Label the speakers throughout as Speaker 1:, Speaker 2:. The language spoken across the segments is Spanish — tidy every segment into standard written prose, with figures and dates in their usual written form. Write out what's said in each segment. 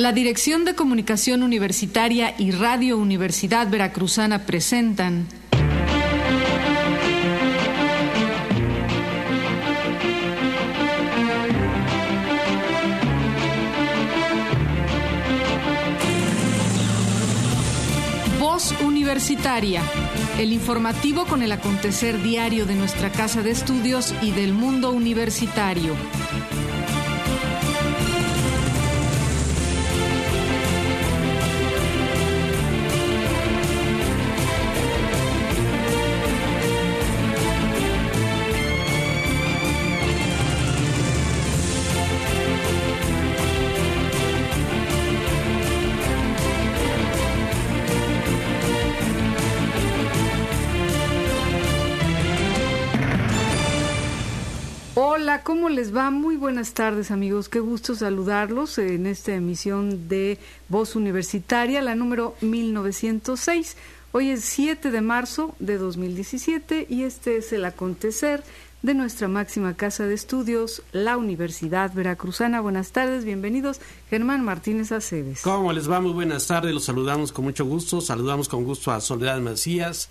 Speaker 1: La Dirección de Comunicación Universitaria y Radio Universidad Veracruzana presentan Voz Universitaria, el informativo con el acontecer diario de nuestra casa de estudios y del mundo universitario. Hola, ¿cómo les va? Muy buenas tardes, amigos. Qué gusto saludarlos en esta emisión de Voz Universitaria, la número 1906. Hoy es 7 de marzo de 2017 y este es el acontecer de nuestra máxima casa de estudios, la Universidad Veracruzana. Buenas tardes, bienvenidos. Germán Martínez Aceves.
Speaker 2: ¿Cómo les va? Muy buenas tardes, los saludamos con mucho gusto. Saludamos con gusto a Soledad Macías.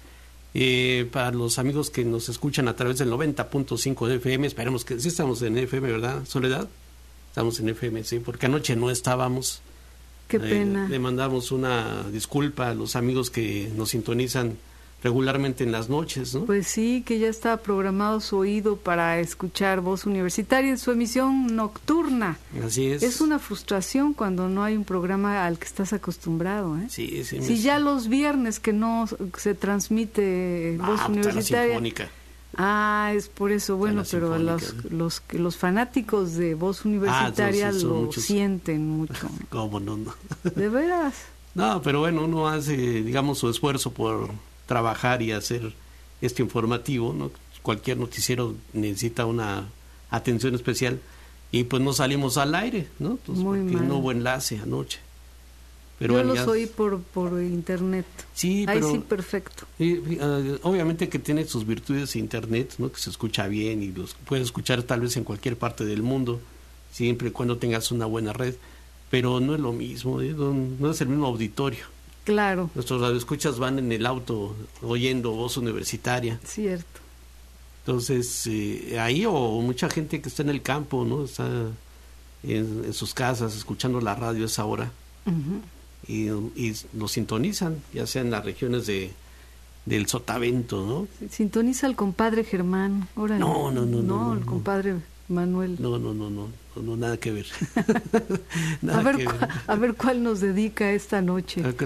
Speaker 2: Para los amigos que nos escuchan a través del 90.5 de FM, esperemos que sí estamos en FM, ¿verdad, Soledad? Estamos en FM, sí, porque anoche no estábamos.
Speaker 1: Qué pena.
Speaker 2: Le mandamos una disculpa a los amigos que nos sintonizan regularmente en las noches, ¿no?
Speaker 1: Pues sí, que ya está programado su oído para escuchar Voz Universitaria en su emisión nocturna.
Speaker 2: Así es.
Speaker 1: Es una frustración cuando no hay un programa al que estás acostumbrado, ¿eh?
Speaker 2: Sí, sí.
Speaker 1: Si ya los viernes que no se transmite Voz Universitaria.
Speaker 2: La Sinfónica.
Speaker 1: Es por eso, bueno, pero los fanáticos de Voz Universitaria lo muchos. Sienten mucho.
Speaker 2: ¿Cómo no?
Speaker 1: ¿De veras?
Speaker 2: No, pero bueno, uno hace, digamos, su esfuerzo por trabajar y hacer este informativo, ¿no? Cualquier noticiero necesita una atención especial y pues no salimos al aire, ¿no? Entonces, porque no hubo enlace anoche. Pero
Speaker 1: yo los oí por internet.
Speaker 2: Sí,
Speaker 1: ahí sí, perfecto.
Speaker 2: Obviamente que tiene sus virtudes internet, ¿no? Que se escucha bien y los puedes escuchar tal vez en cualquier parte del mundo, siempre y cuando tengas una buena red, pero no es lo mismo, no es el mismo auditorio.
Speaker 1: Claro.
Speaker 2: Nuestros radioescuchas van en el auto oyendo Voz Universitaria.
Speaker 1: Cierto.
Speaker 2: Entonces, ahí o mucha gente que está en el campo, ¿no? Está en sus casas escuchando la radio a esa hora. Uh-huh. Y lo sintonizan, ya sea en las regiones del Sotavento, ¿no?
Speaker 1: Sintoniza al compadre Germán. Órale. No, el compadre Manuel.
Speaker 2: No, nada que ver.
Speaker 1: A ver cuál nos dedica esta noche.
Speaker 2: Pues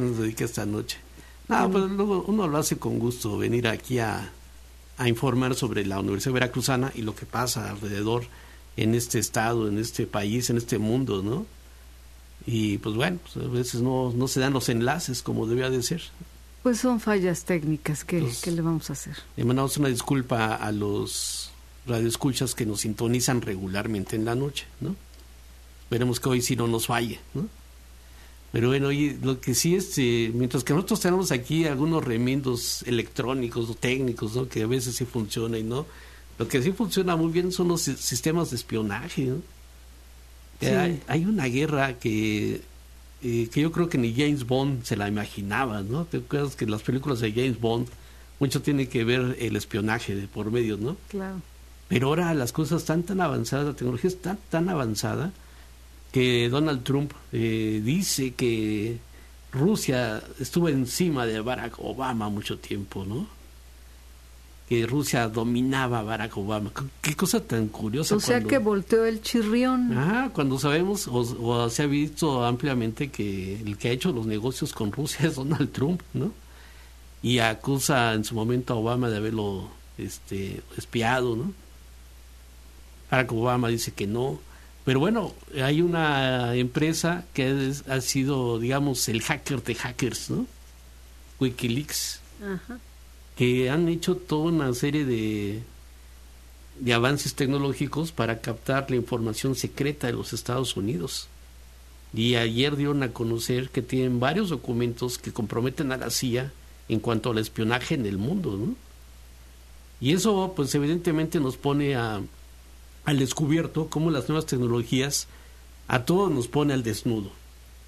Speaker 2: luego uno lo hace con gusto, venir aquí a informar sobre la Universidad Veracruzana y lo que pasa alrededor en este estado, en este país, en este mundo, ¿no? Y pues bueno, pues a veces no se dan los enlaces como debía de ser.
Speaker 1: Pues son fallas técnicas, ¿qué le vamos a hacer?
Speaker 2: Le mandamos una disculpa a los radioescuchas que nos sintonizan regularmente en la noche, ¿no? Esperemos que hoy sí no nos falle, ¿no? Pero bueno, oye, lo que sí es, mientras que nosotros tenemos aquí algunos remiendos electrónicos o técnicos, ¿no? Que a veces sí funcionan y no, lo que sí funciona muy bien son los sistemas de espionaje, ¿no? Sí. Hay una guerra que yo creo que ni James Bond se la imaginaba, ¿no? ¿Te acuerdas que en las películas de James Bond mucho tiene que ver el espionaje de por medio, ¿no?
Speaker 1: Claro.
Speaker 2: Pero ahora las cosas están tan avanzadas, la tecnología es tan avanzada que Donald Trump dice que Rusia estuvo encima de Barack Obama mucho tiempo, ¿no? Que Rusia dominaba a Barack Obama. Qué cosa tan curiosa.
Speaker 1: O sea que volteó el chirrión.
Speaker 2: Cuando sabemos o se ha visto ampliamente que el que ha hecho los negocios con Rusia es Donald Trump, ¿no? Y acusa en su momento a Obama de haberlo espiado, ¿no? Barack Obama dice que no. Pero bueno, hay una empresa que ha sido, digamos, el hacker de hackers, ¿no? Wikileaks. Ajá. Que han hecho toda una serie de avances tecnológicos para captar la información secreta de los Estados Unidos. Y ayer dieron a conocer que tienen varios documentos que comprometen a la CIA en cuanto al espionaje en el mundo, ¿no? Y eso, pues evidentemente nos pone al descubierto cómo las nuevas tecnologías a todos nos pone al desnudo.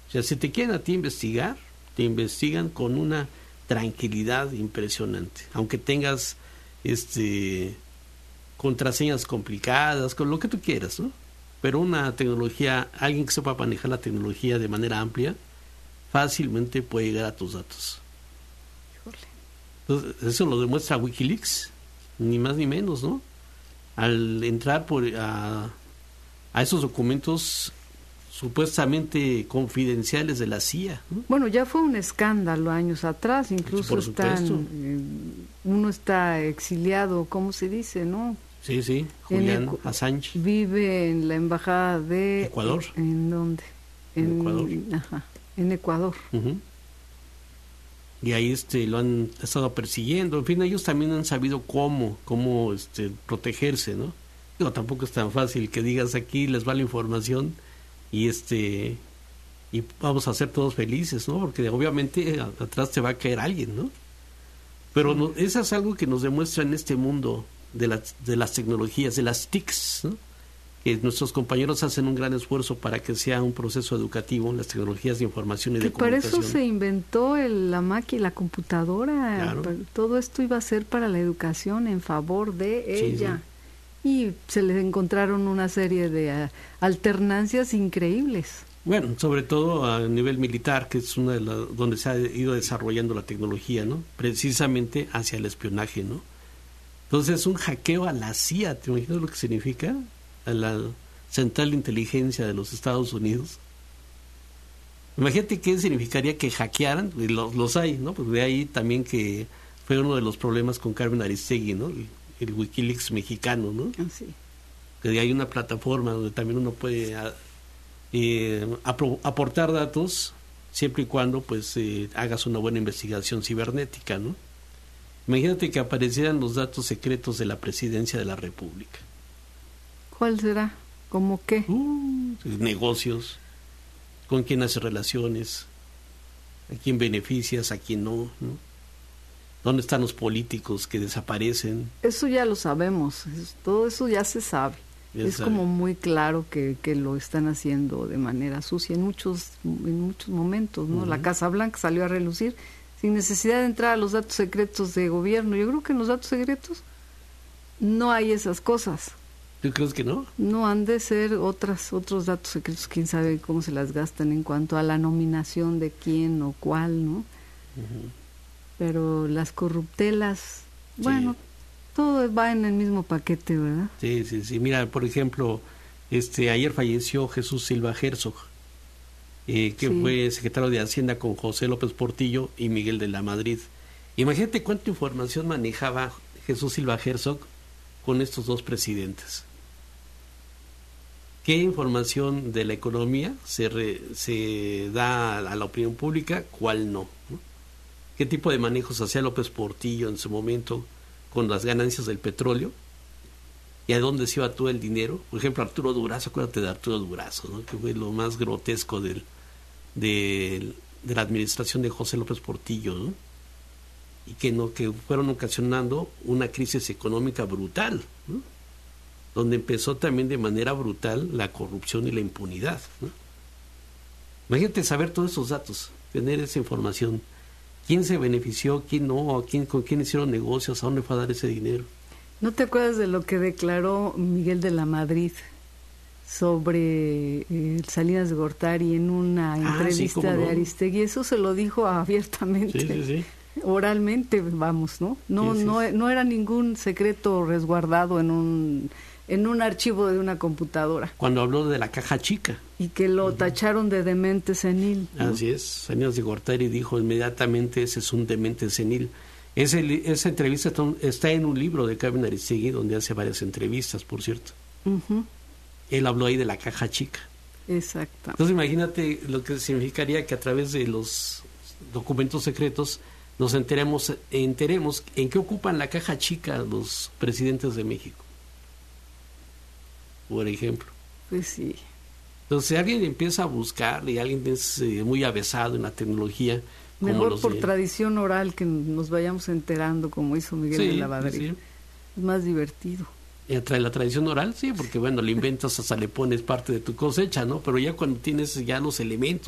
Speaker 2: O sea, si te quieren a ti investigar, te investigan con una tranquilidad impresionante, aunque tengas contraseñas complicadas, con lo que tú quieras, ¿no? Pero una tecnología, alguien que sepa manejar la tecnología de manera amplia, fácilmente puede llegar a tus datos. Entonces, eso lo demuestra Wikileaks, ni más ni menos, ¿no? Al entrar a esos documentos supuestamente confidenciales de la CIA, ¿no?
Speaker 1: Bueno, ya fue un escándalo años atrás, incluso uno está exiliado, ¿cómo se dice, no?
Speaker 2: Sí, Julian Assange.
Speaker 1: Vive en la embajada de
Speaker 2: Ecuador.
Speaker 1: ¿En dónde?
Speaker 2: En Ecuador.
Speaker 1: Ajá, en Ecuador.
Speaker 2: Uh-huh. Y ahí lo han estado persiguiendo. En fin, ellos también han sabido cómo protegerse, ¿no? Digo, tampoco es tan fácil que digas aquí les va la información y y vamos a ser todos felices, ¿no? Porque obviamente atrás te va a caer alguien, ¿no? Pero no, eso es algo que nos demuestra en este mundo de las tecnologías, de las TICs, ¿no? Que nuestros compañeros hacen un gran esfuerzo para que sea un proceso educativo, las tecnologías de información y de comunicación.
Speaker 1: Para eso se inventó la máquina, la computadora.
Speaker 2: Claro.
Speaker 1: Todo esto iba a ser para la educación en favor de ella.
Speaker 2: Sí.
Speaker 1: Y se les encontraron una serie de alternancias increíbles.
Speaker 2: Bueno, sobre todo a nivel militar, que es donde se ha ido desarrollando la tecnología, ¿no? Precisamente hacia el espionaje, ¿no? Entonces, un hackeo a la CIA, ¿te imaginas lo que significa? A la Central de Inteligencia de los Estados Unidos. Imagínate qué significaría que hackearan, y los hay, ¿no? Pues de ahí también que fue uno de los problemas con Carmen Aristegui, ¿no? El Wikileaks mexicano, ¿no?
Speaker 1: Sí.
Speaker 2: Que de ahí hay una plataforma donde también uno puede aportar datos siempre y cuando pues hagas una buena investigación cibernética, ¿no? Imagínate que aparecieran los datos secretos de la Presidencia de la República.
Speaker 1: ¿Cuál será? ¿Cómo qué?
Speaker 2: Negocios, con quién hace relaciones, a quién beneficias, a quién no, ¿no? ¿Dónde están los políticos que desaparecen?
Speaker 1: Eso ya lo sabemos, todo eso ya se sabe. Es como muy claro que lo están haciendo de manera sucia en muchos momentos, ¿no? Uh-huh. La Casa Blanca salió a relucir sin necesidad de entrar a los datos secretos de gobierno. Yo creo que en los datos secretos no hay esas cosas.
Speaker 2: ¿Tú crees que no?
Speaker 1: No, han de ser otros datos secretos, quién sabe cómo se las gastan en cuanto a la nominación de quién o cuál, ¿no? Uh-huh. Pero las corruptelas, sí. Bueno, todo va en el mismo paquete, ¿verdad?
Speaker 2: Sí. Mira, por ejemplo, ayer falleció Jesús Silva Herzog, que fue secretario de Hacienda con José López Portillo y Miguel de la Madrid. Imagínate cuánta información manejaba Jesús Silva Herzog con estos dos presidentes. ¿Qué información de la economía se da a la opinión pública? ¿Cuál no? ¿Qué tipo de manejos hacía López Portillo en su momento con las ganancias del petróleo? ¿Y a dónde se iba todo el dinero? Por ejemplo, Arturo Durazo, acuérdate de Arturo Durazo, ¿no? Que fue lo más grotesco de la administración de José López Portillo, ¿no? Y que fueron ocasionando una crisis económica brutal, ¿no? Donde empezó también de manera brutal la corrupción y la impunidad, ¿no? Imagínate saber todos esos datos, tener esa información. ¿Quién se benefició? ¿Quién no? ¿Con quién hicieron negocios? ¿A dónde fue a dar ese dinero?
Speaker 1: ¿No te acuerdas de lo que declaró Miguel de la Madrid sobre Salinas de Gortari en una entrevista de Aristegui? Eso se lo dijo abiertamente.
Speaker 2: Sí.
Speaker 1: Oralmente, vamos, ¿no? No era ningún secreto resguardado en un archivo de una computadora.
Speaker 2: Cuando habló de la caja chica.
Speaker 1: Y que lo tacharon de demente senil, ¿no?
Speaker 2: Así es. Salinas de Gortari dijo inmediatamente, ese es un demente senil. Esa entrevista está en un libro de Carmen Aristegui, donde hace varias entrevistas, por cierto. Uh-huh. Él habló ahí de la caja chica.
Speaker 1: Exacto.
Speaker 2: Entonces imagínate lo que significaría que a través de los documentos secretos nos enteremos en qué ocupan la caja chica los presidentes de México, por ejemplo.
Speaker 1: Pues sí.
Speaker 2: Entonces, si alguien empieza a buscar y alguien es muy avesado en la tecnología,
Speaker 1: mejor por tradición oral que nos vayamos enterando, como hizo Miguel de la Madrid. Sí. Es más divertido.
Speaker 2: La tradición oral, sí, porque bueno, le inventas, hasta le pones parte de tu cosecha, ¿no? Pero ya cuando tienes ya los elementos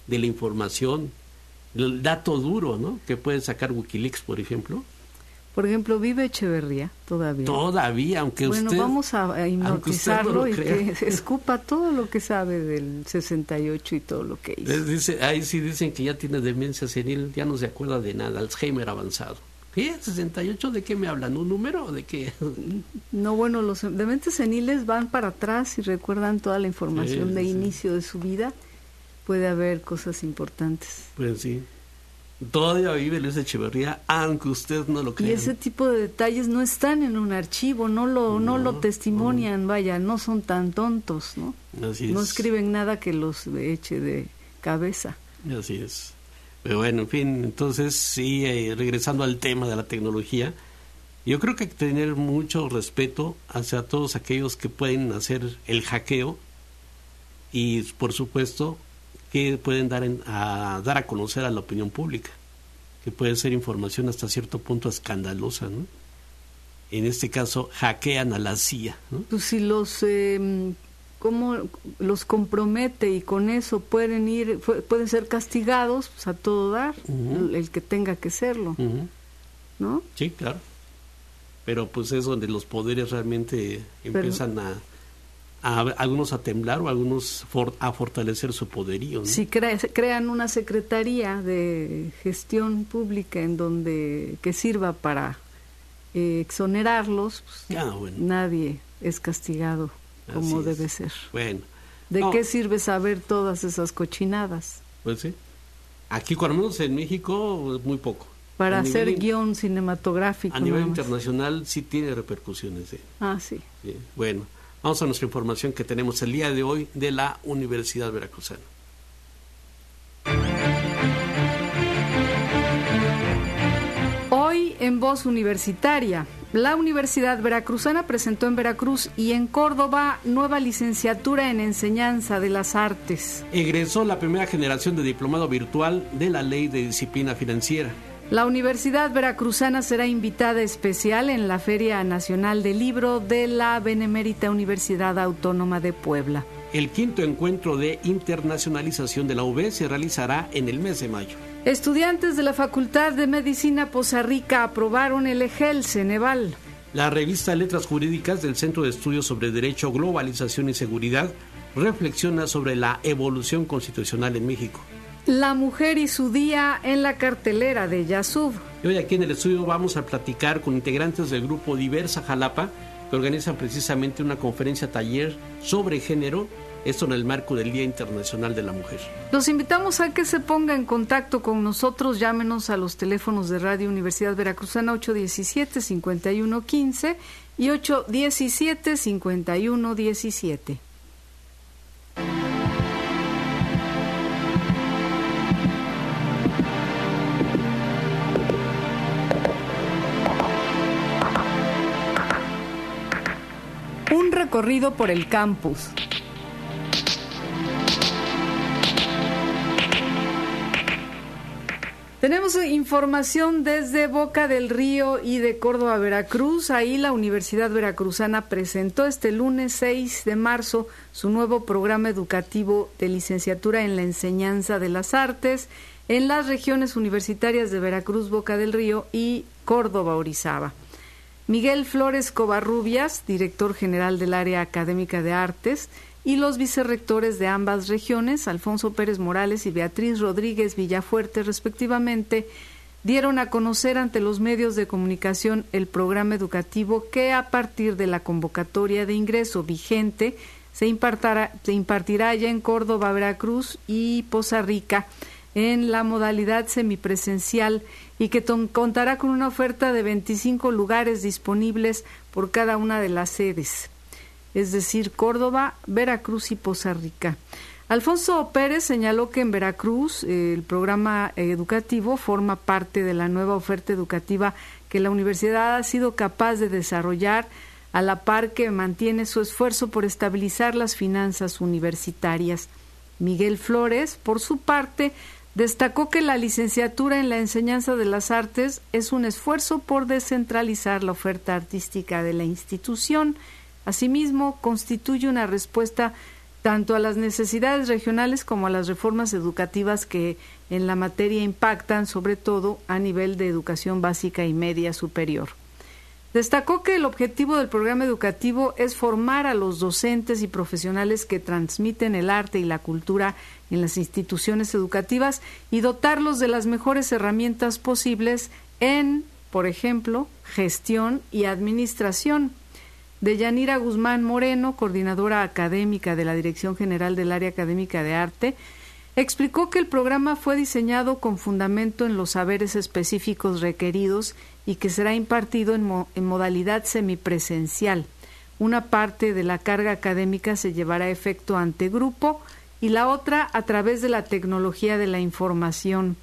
Speaker 2: de la información, el dato duro, ¿no? Que puede sacar Wikileaks, por ejemplo.
Speaker 1: Por ejemplo, vive Echeverría todavía.
Speaker 2: Todavía, aunque
Speaker 1: bueno,
Speaker 2: usted...
Speaker 1: vamos a hipnotizarlo
Speaker 2: no
Speaker 1: y que escupa todo lo que sabe del 68 y todo lo que hizo.
Speaker 2: Ahí sí dicen que ya tiene demencia senil, ya no se acuerda de nada, Alzheimer avanzado. ¿Qué? ¿68? ¿De qué me hablan? ¿Un número o de qué?
Speaker 1: No, bueno, los dementes seniles van para atrás y recuerdan toda la información de inicio de su vida. Puede haber cosas importantes.
Speaker 2: Pues sí. Todavía vive Luis Echeverría, aunque usted no lo crea.
Speaker 1: Y ese tipo de detalles no están en un archivo, no lo testimonian, vaya, no son tan tontos, ¿no?
Speaker 2: Así es.
Speaker 1: No escriben nada que los eche de cabeza.
Speaker 2: Así es. Pero bueno, en fin, entonces sí, regresando al tema de la tecnología, yo creo que hay que tener mucho respeto hacia todos aquellos que pueden hacer el hackeo y, por supuesto, que pueden dar a conocer a la opinión pública, que puede ser información hasta cierto punto escandalosa, ¿no? En este caso, hackean a la CIA, ¿no?
Speaker 1: Pues si cómo los compromete y con eso pueden ser castigados, pues a todo dar, el que tenga que serlo, ¿no?
Speaker 2: Sí, claro. Pero pues es donde los poderes realmente empiezan a algunos a temblar o algunos a fortalecer su poderío, ¿no?
Speaker 1: Si crean una secretaría de gestión pública en donde que sirva para exonerarlos, pues,
Speaker 2: bueno.
Speaker 1: Nadie es castigado como debe ser.
Speaker 2: Bueno.
Speaker 1: ¿De qué sirve saber todas esas cochinadas?
Speaker 2: Pues sí. Aquí, cuando menos en México, muy poco.
Speaker 1: Para hacer guión cinematográfico.
Speaker 2: A nivel internacional sí tiene repercusiones.
Speaker 1: Sí.
Speaker 2: Bueno. Vamos a nuestra información que tenemos el día de hoy de la Universidad Veracruzana.
Speaker 1: Hoy en Voz Universitaria, la Universidad Veracruzana presentó en Veracruz y en Córdoba nueva licenciatura en Enseñanza de las Artes.
Speaker 2: Egresó la primera generación de diplomado virtual de la Ley de Disciplina Financiera.
Speaker 1: La Universidad Veracruzana será invitada especial en la Feria Nacional del Libro de la Benemérita Universidad Autónoma de Puebla.
Speaker 2: El 5º encuentro de internacionalización de la UB se realizará en el mes de mayo.
Speaker 1: Estudiantes de la Facultad de Medicina Poza Rica aprobaron el EGEL Ceneval.
Speaker 2: La revista Letras Jurídicas del Centro de Estudios sobre Derecho, Globalización y Seguridad reflexiona sobre la evolución constitucional en México.
Speaker 1: La mujer y su día en la cartelera de Yasub.
Speaker 2: Y hoy aquí en el estudio vamos a platicar con integrantes del grupo Diversa Jalapa, que organizan precisamente una conferencia taller sobre género, esto en el marco del Día Internacional de la Mujer.
Speaker 1: Los invitamos a que se ponga en contacto con nosotros, llámenos a los teléfonos de Radio Universidad Veracruzana 817-5115 y 817-5117. Un recorrido por el campus. Tenemos información desde Boca del Río y de Córdoba, Veracruz. Ahí la Universidad Veracruzana presentó este lunes 6 de marzo su nuevo programa educativo de licenciatura en la enseñanza de las artes en las regiones universitarias de Veracruz, Boca del Río y Córdoba, Orizaba. Miguel Flores Covarrubias, director general del área académica de artes, y los vicerrectores de ambas regiones, Alfonso Pérez Morales y Beatriz Rodríguez Villafuerte, respectivamente, dieron a conocer ante los medios de comunicación el programa educativo que, a partir de la convocatoria de ingreso vigente, se impartirá ya en Córdoba, Veracruz y Poza Rica en la modalidad semipresencial y que contará con una oferta de 25 lugares disponibles por cada una de las sedes, es decir, Córdoba, Veracruz y Poza Rica. Alfonso Pérez señaló que en Veracruz el programa educativo forma parte de la nueva oferta educativa que la universidad ha sido capaz de desarrollar a la par que mantiene su esfuerzo por estabilizar las finanzas universitarias. Miguel Flores, por su parte, destacó que la licenciatura en la enseñanza de las artes es un esfuerzo por descentralizar la oferta artística de la institución. Asimismo, constituye una respuesta tanto a las necesidades regionales como a las reformas educativas que en la materia impactan, sobre todo a nivel de educación básica y media superior. Destacó que el objetivo del programa educativo es formar a los docentes y profesionales que transmiten el arte y la cultura en las instituciones educativas y dotarlos de las mejores herramientas posibles en, por ejemplo, gestión y administración. Deyanira Guzmán Moreno, coordinadora académica de la Dirección General del Área Académica de Arte, explicó que el programa fue diseñado con fundamento en los saberes específicos requeridos y que será impartido en modalidad semipresencial. Una parte de la carga académica se llevará a efecto ante grupo y la otra a través de la tecnología de la información.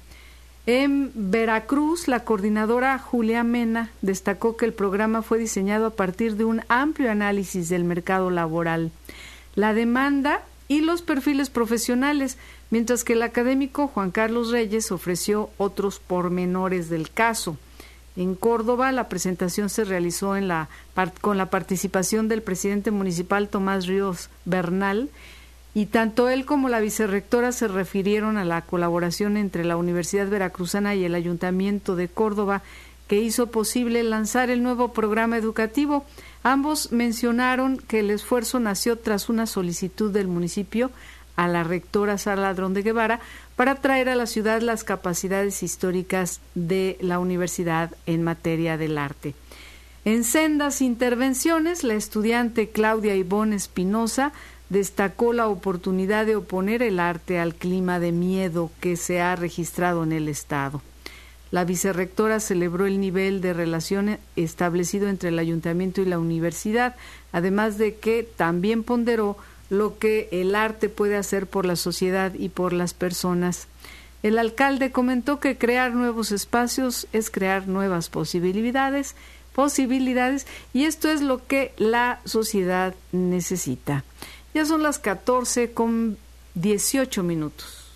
Speaker 1: En Veracruz, la coordinadora Julia Mena destacó que el programa fue diseñado a partir de un amplio análisis del mercado laboral, la demanda y los perfiles profesionales, mientras que el académico Juan Carlos Reyes ofreció otros pormenores del caso. En Córdoba, la presentación se realizó con la participación del presidente municipal Tomás Ríos Bernal, y tanto él como la vicerrectora se refirieron a la colaboración entre la Universidad Veracruzana y el Ayuntamiento de Córdoba, que hizo posible lanzar el nuevo programa educativo. Ambos mencionaron que el esfuerzo nació tras una solicitud del municipio a la rectora Sara Ladrón de Guevara para traer a la ciudad las capacidades históricas de la universidad en materia del arte. En sendas intervenciones, la estudiante Claudia Ivonne Espinosa destacó la oportunidad de oponer el arte al clima de miedo que se ha registrado en el Estado. La vicerrectora celebró el nivel de relación establecido entre el ayuntamiento y la universidad, además de que también ponderó lo que el arte puede hacer por la sociedad y por las personas. El alcalde comentó que crear nuevos espacios es crear nuevas posibilidades, y esto es lo que la sociedad necesita. Ya son las 14:18.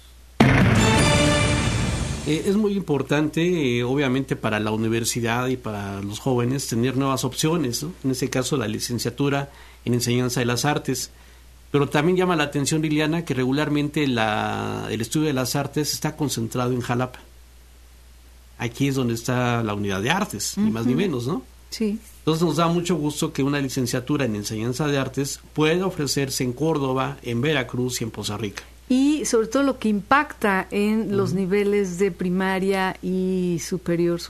Speaker 2: Es muy importante, obviamente, para la universidad y para los jóvenes tener nuevas opciones, ¿no? En este caso, la licenciatura en Enseñanza de las Artes. Pero también llama la atención, Liliana, que regularmente el estudio de las artes está concentrado en Jalapa. Aquí es donde está la unidad de artes, ni más ni menos, ¿no?
Speaker 1: Sí.
Speaker 2: Entonces nos da mucho gusto que una licenciatura en Enseñanza de Artes pueda ofrecerse en Córdoba, en Veracruz y en Poza Rica.
Speaker 1: Y sobre todo lo que impacta en los niveles de primaria y superior.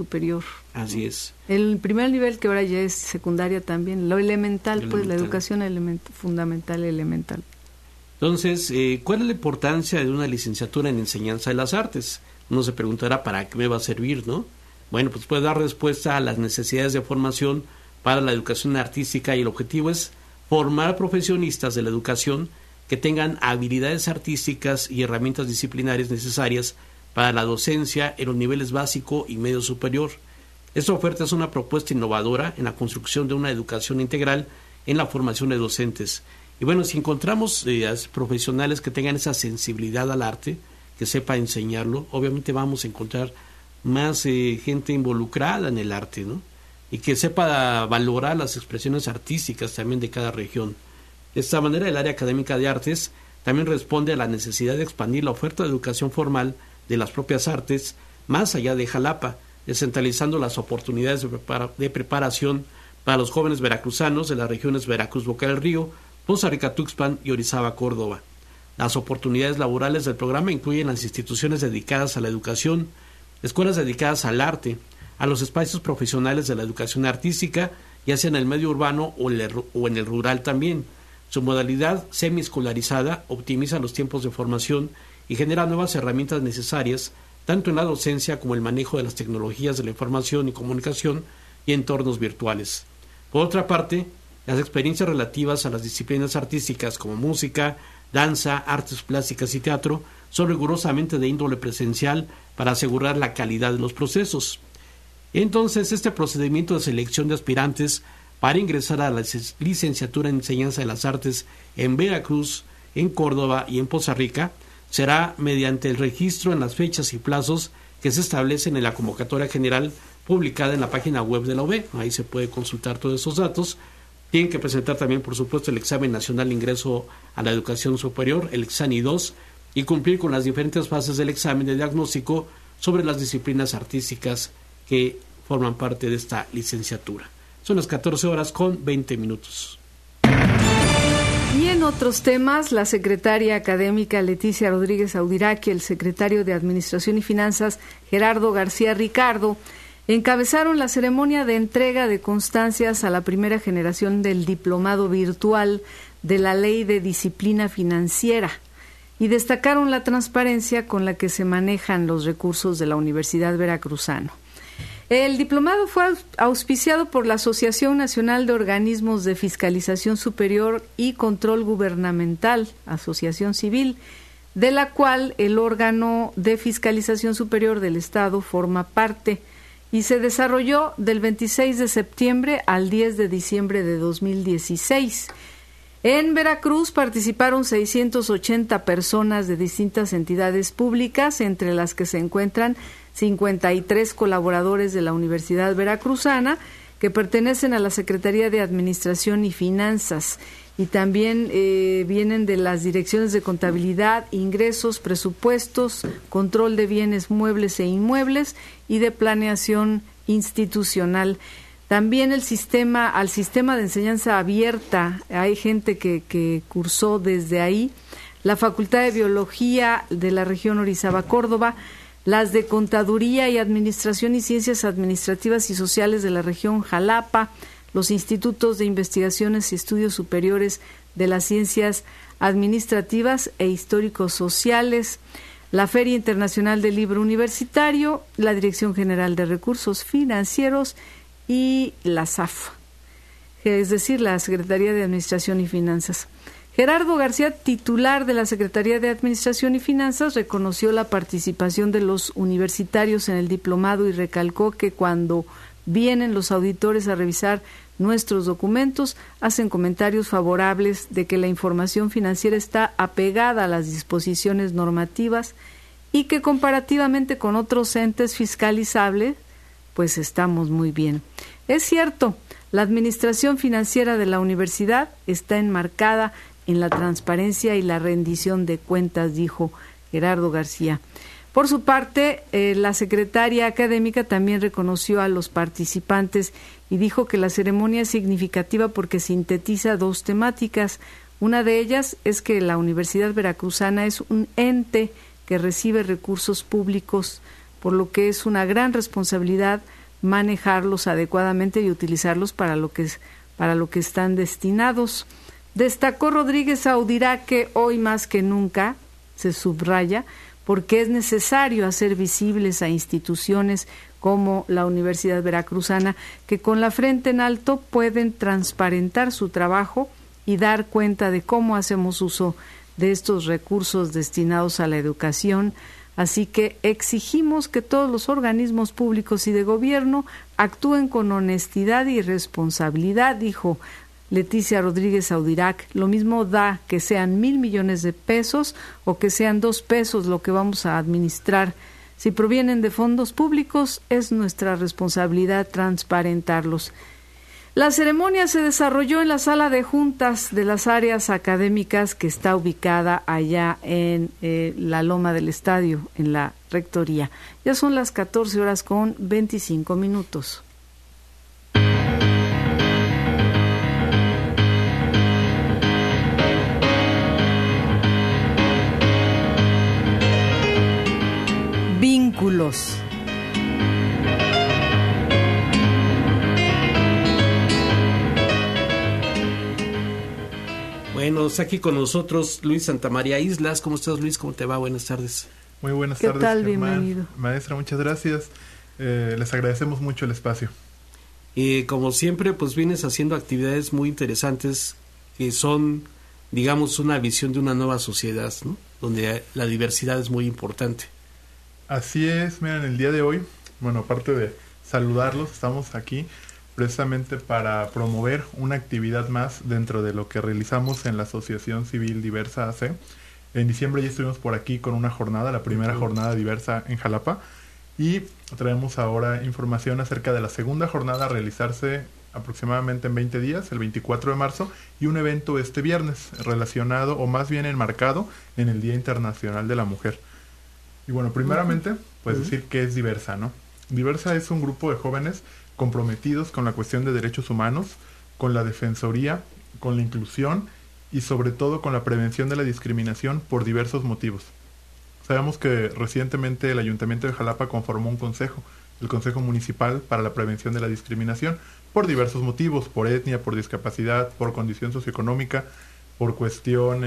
Speaker 2: Así es.
Speaker 1: El primer nivel, que ahora ya es secundaria también, lo elemental, pues la educación fundamental elemental.
Speaker 2: Entonces, ¿cuál es la importancia de una licenciatura en Enseñanza de las Artes? Uno se preguntará, ¿para qué me va a servir, no? Bueno, pues puede dar respuesta a las necesidades de formación para la educación artística, y el objetivo es formar profesionistas de la educación que tengan habilidades artísticas y herramientas disciplinarias necesarias para la docencia en los niveles básico y medio superior. Esta oferta es una propuesta innovadora en la construcción de una educación integral en la formación de docentes. Y bueno, si encontramos profesionales que tengan esa sensibilidad al arte, que sepa enseñarlo, obviamente vamos a encontrar más gente involucrada en el arte, ¿no? Y que sepa valorar las expresiones artísticas también de cada región. De esta manera, el área académica de artes también responde a la necesidad de expandir la oferta de educación formal de las propias artes más allá de Jalapa, descentralizando las oportunidades de preparación para los jóvenes veracruzanos de las regiones Veracruz, Boca del Río, Poza Rica, Tuxpan y Orizaba, Córdoba. Las oportunidades laborales del programa incluyen las instituciones dedicadas a la educación, escuelas dedicadas al arte, a los espacios profesionales de la educación artística, ya sea en el medio urbano o en el rural también. Su modalidad semiescolarizada optimiza los tiempos de formación y genera nuevas herramientas necesarias tanto en la docencia como el manejo de las tecnologías de la información y comunicación y entornos virtuales. Por otra parte, las experiencias relativas a las disciplinas artísticas como música, danza, artes plásticas y teatro son rigurosamente de índole presencial para asegurar la calidad de los procesos. Entonces, este procedimiento de selección de aspirantes para ingresar a la licenciatura en Enseñanza de las Artes en Veracruz, en Córdoba y en Poza Rica será mediante el registro en las fechas y plazos que se establecen en la convocatoria general publicada en la página web de la UB. Ahí se puede consultar todos esos datos, Tienen que presentar también, por supuesto, el examen nacional de ingreso a la educación superior, el Exani 2, y cumplir con las diferentes fases del examen de diagnóstico sobre las disciplinas artísticas que forman parte de esta licenciatura. Son las 14:20.
Speaker 1: Y en otros temas, la secretaria académica Leticia Rodríguez Audirac y el secretario de Administración y Finanzas Gerardo García Ricardo encabezaron la ceremonia de entrega de constancias a la primera generación del diplomado virtual de la Ley de Disciplina Financiera y destacaron la transparencia con la que se manejan los recursos de la Universidad Veracruzana. El diplomado fue auspiciado por la Asociación Nacional de Organismos de Fiscalización Superior y Control Gubernamental, Asociación Civil, de la cual el órgano de fiscalización superior del Estado forma parte, y se desarrolló del 26 de septiembre al 10 de diciembre de 2016. En Veracruz participaron 680 personas de distintas entidades públicas, entre las que se encuentran 53 colaboradores de la Universidad Veracruzana, que pertenecen a la Secretaría de Administración y Finanzas, y también vienen de las direcciones de contabilidad, ingresos, presupuestos, control de bienes muebles e inmuebles y de planeación institucional. También al sistema de enseñanza abierta, hay gente que cursó desde ahí, la Facultad de Biología de la región Orizaba, Córdoba, las de Contaduría y Administración y Ciencias Administrativas y Sociales de la región Jalapa, los institutos de investigaciones y estudios superiores de las ciencias administrativas e históricos sociales, la Feria Internacional del Libro Universitario, la Dirección General de Recursos Financieros y la SAF, es decir, la Secretaría de Administración y Finanzas. Gerardo García, titular de la Secretaría de Administración y Finanzas, reconoció la participación de los universitarios en el diplomado y recalcó que cuando vienen los auditores a revisar nuestros documentos, hacen comentarios favorables de que la información financiera está apegada a las disposiciones normativas y que comparativamente con otros entes fiscalizables, pues estamos muy bien. Es cierto, la administración financiera de la universidad está enmarcada en la transparencia y la rendición de cuentas, dijo Gerardo García. Por su parte, la secretaria académica también reconoció a los participantes y dijo que la ceremonia es significativa porque sintetiza dos temáticas. Una de ellas es que la Universidad Veracruzana es un ente que recibe recursos públicos, por lo que es una gran responsabilidad manejarlos adecuadamente y utilizarlos para lo que están destinados. Destacó Rodríguez Audirac que hoy más que nunca, se subraya, porque es necesario hacer visibles a instituciones como la Universidad Veracruzana, que con la frente en alto pueden transparentar su trabajo y dar cuenta de cómo hacemos uso de estos recursos destinados a la educación. Así que exigimos que todos los organismos públicos y de gobierno actúen con honestidad y responsabilidad, dijo Leticia Rodríguez Audirac. Lo mismo da que sean 1,000 millones de pesos o que sean 2 pesos lo que vamos a administrar. Si provienen de fondos públicos, es nuestra responsabilidad transparentarlos. La ceremonia se desarrolló en la sala de juntas de las áreas académicas que está ubicada allá en la Loma del Estadio, en la Rectoría. Ya son las 14:25. Vínculos.
Speaker 2: Bueno, está aquí con nosotros Luis Santamaría Islas. ¿Cómo estás, Luis? ¿Cómo te va? Buenas tardes.
Speaker 3: Muy buenas tardes.
Speaker 1: ¿Qué tal? Bienvenido.
Speaker 3: Maestra, muchas gracias. Les agradecemos mucho el espacio.
Speaker 2: Como siempre, pues vienes haciendo actividades muy interesantes que son, digamos, una visión de una nueva sociedad, ¿no? Donde la diversidad es muy importante.
Speaker 3: Así es, miren, el día de hoy, bueno, aparte de saludarlos, estamos aquí precisamente para promover una actividad más dentro de lo que realizamos en la Asociación Civil Diversa AC. En diciembre ya estuvimos por aquí con una jornada, la primera jornada diversa en Jalapa, y traemos ahora información acerca de la segunda jornada a realizarse aproximadamente en 20 días, el 24 de marzo, y un evento este viernes relacionado o más bien enmarcado en el Día Internacional de la Mujer. Y bueno, primeramente, pues decir que es Diversa, ¿no? Diversa es un grupo de jóvenes comprometidos con la cuestión de derechos humanos, con la defensoría, con la inclusión y sobre todo con la prevención de la discriminación por diversos motivos. Sabemos que recientemente el Ayuntamiento de Jalapa conformó un consejo, el Consejo Municipal para la Prevención de la Discriminación, por diversos motivos, por etnia, por discapacidad, por condición socioeconómica, por cuestión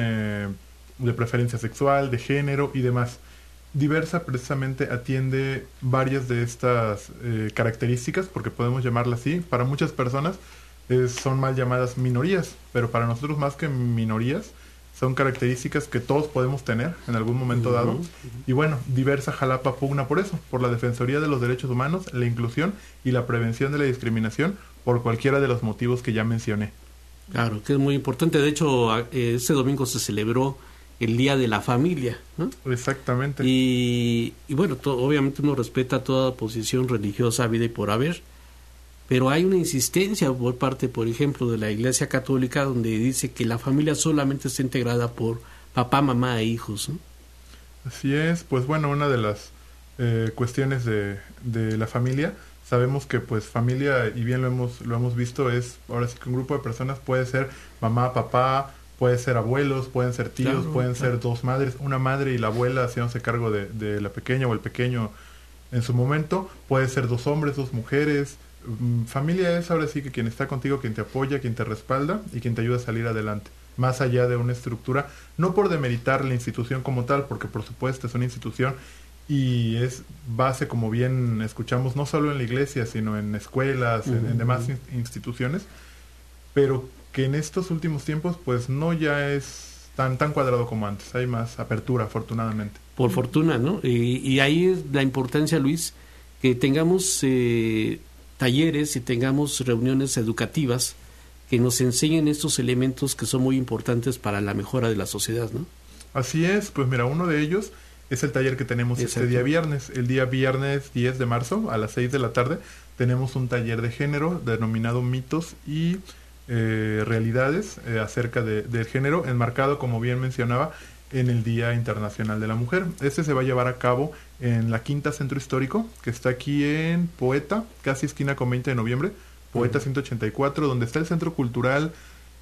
Speaker 3: de preferencia sexual, de género y demás. Diversa precisamente atiende varias de estas características, porque podemos llamarla así. Para muchas personas son mal llamadas minorías, pero para nosotros más que minorías, son características que todos podemos tener en algún momento dado. Y bueno, Diversa Jalapa pugna por eso, por la Defensoría de los Derechos Humanos, la inclusión y la prevención de la discriminación por cualquiera de los motivos que ya mencioné.
Speaker 2: Claro, que es muy importante. De hecho, este domingo se celebró el Día de la Familia, ¿no?
Speaker 3: Exactamente.
Speaker 2: Y bueno, obviamente uno respeta toda posición religiosa, vida y por haber, pero hay una insistencia por parte, por ejemplo, de la Iglesia Católica, donde dice que la familia solamente está integrada por papá, mamá e hijos, ¿no?
Speaker 3: Así es. Pues bueno, una de las cuestiones de la familia, sabemos que pues familia, y bien lo hemos visto, es ahora sí que un grupo de personas puede ser mamá, papá, puede ser abuelos, pueden ser tíos, claro, pueden ser dos madres, una madre y la abuela haciéndose cargo de la pequeña o el pequeño en su momento, puede ser dos hombres, dos mujeres. Familia es ahora sí que quien está contigo, quien te apoya, quien te respalda y quien te ayuda a salir adelante, más allá de una estructura, no por demeritar la institución como tal, porque por supuesto es una institución y es base, como bien escuchamos, no solo en la iglesia, sino en escuelas, en demás instituciones, pero que en estos últimos tiempos pues no ya es tan cuadrado como antes, hay más apertura, afortunadamente.
Speaker 2: Por fortuna, ¿no? Y ahí es la importancia, Luis, que tengamos talleres y tengamos reuniones educativas que nos enseñen estos elementos que son muy importantes para la mejora de la sociedad, ¿no?
Speaker 3: Así es, pues mira, uno de ellos es el taller que tenemos este día viernes. El día viernes 10 de marzo a las 6 de la tarde tenemos un taller de género denominado Mitos y realidades acerca del género, enmarcado, como bien mencionaba, en el Día Internacional de la Mujer. Este se va a llevar a cabo en la Quinta Centro Histórico, que está aquí en Poeta, casi esquina con 20 de noviembre, Poeta 184, donde está el Centro Cultural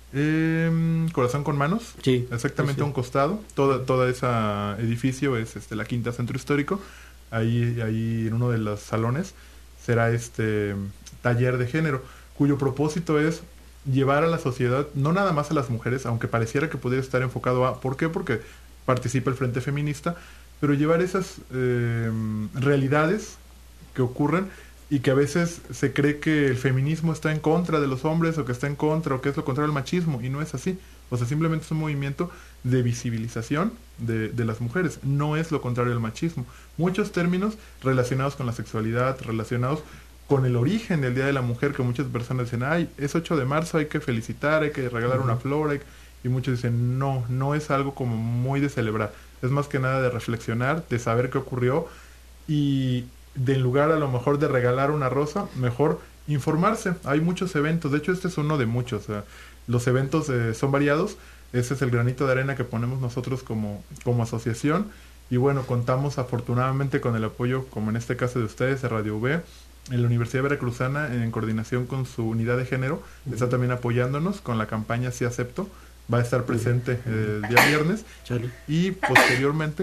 Speaker 3: Corazón con Manos,
Speaker 2: sí,
Speaker 3: exactamente, sí, a un costado. Todo ese edificio es la Quinta Centro Histórico. Ahí en uno de los salones será este taller de género, cuyo propósito es llevar a la sociedad, no nada más a las mujeres, aunque pareciera que pudiera estar enfocado a... ¿Por qué? Porque participa el Frente Feminista, pero llevar esas realidades que ocurren y que a veces se cree que el feminismo está en contra de los hombres o que está en contra o que es lo contrario al machismo, y no es así. O sea, simplemente es un movimiento de visibilización de las mujeres, no es lo contrario al machismo. Muchos términos relacionados con la sexualidad, relacionados con el origen del Día de la Mujer, que muchas personas dicen, ay, es 8 de marzo, hay que felicitar, hay que regalar una flor, y muchos dicen, no es algo como muy de celebrar, es más que nada de reflexionar, de saber qué ocurrió, y de en lugar a lo mejor de regalar una rosa, mejor informarse. Hay muchos eventos, de hecho este es uno de muchos, los eventos son variados, ese es el granito de arena que ponemos nosotros como asociación, y bueno, contamos afortunadamente con el apoyo, como en este caso de ustedes, de Radio V, en la Universidad Veracruzana, en coordinación con su unidad de género, está también apoyándonos con la campaña Sí Acepto, va a estar presente el día viernes, y posteriormente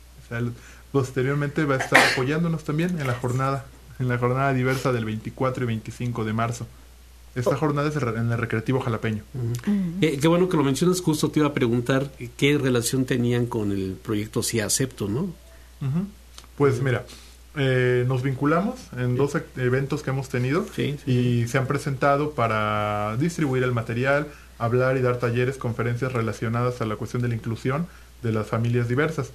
Speaker 3: va a estar apoyándonos también en la jornada diversa del 24 y 25 de marzo. Esta jornada es en el Recreativo Jalapeño.
Speaker 2: Qué bueno que lo mencionas, justo te iba a preguntar qué relación tenían con el proyecto Sí Acepto, ¿no?
Speaker 3: Pues mira, nos vinculamos en dos eventos que hemos tenido y se han presentado para distribuir el material, hablar y dar talleres, conferencias relacionadas a la cuestión de la inclusión de las familias diversas.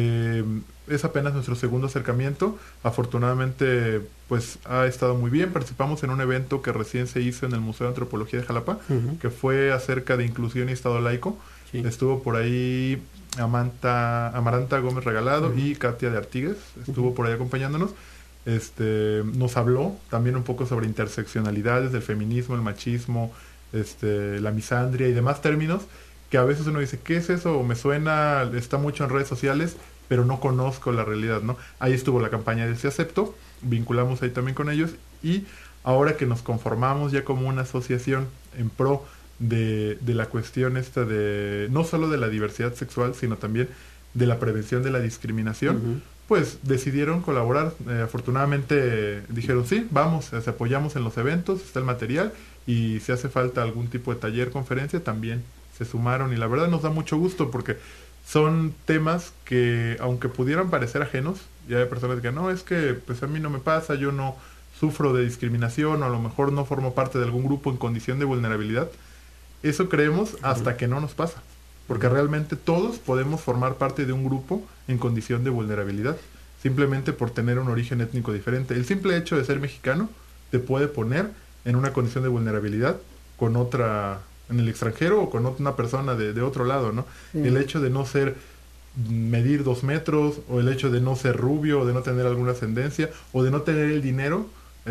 Speaker 3: Es apenas nuestro segundo acercamiento. Afortunadamente pues ha estado muy bien. Participamos en un evento que recién se hizo en el Museo de Antropología de Jalapa, que fue acerca de inclusión y Estado laico. Estuvo por ahí Amaranta Gómez Regalado y Katia de Artigues, estuvo por ahí acompañándonos. nos habló también un poco sobre interseccionalidades del feminismo, el machismo, la misandria y demás términos que a veces uno dice, ¿qué es eso? Me suena, está mucho en redes sociales, pero no conozco la realidad, ¿no? Ahí estuvo la campaña de Se Acepto, vinculamos ahí también con ellos, y ahora que nos conformamos ya como una asociación en pro de la cuestión de no solo de la diversidad sexual, sino también de la prevención de la discriminación, pues decidieron colaborar. Afortunadamente dijeron, sí, vamos, apoyamos en los eventos, está el material, y si hace falta algún tipo de taller, conferencia, también se sumaron, y la verdad nos da mucho gusto porque son temas que, aunque pudieran parecer ajenos, ya hay personas que no, es que pues a mí no me pasa, yo no sufro de discriminación, o a lo mejor no formo parte de algún grupo en condición de vulnerabilidad. Eso creemos hasta que no nos pasa, porque realmente todos podemos formar parte de un grupo en condición de vulnerabilidad, simplemente por tener un origen étnico diferente. El simple hecho de ser mexicano te puede poner en una condición de vulnerabilidad con otra en el extranjero o con una persona de otro lado, ¿no? Sí. El hecho de no medir 2 metros, o el hecho de no ser rubio, o de no tener alguna ascendencia, o de no tener el dinero,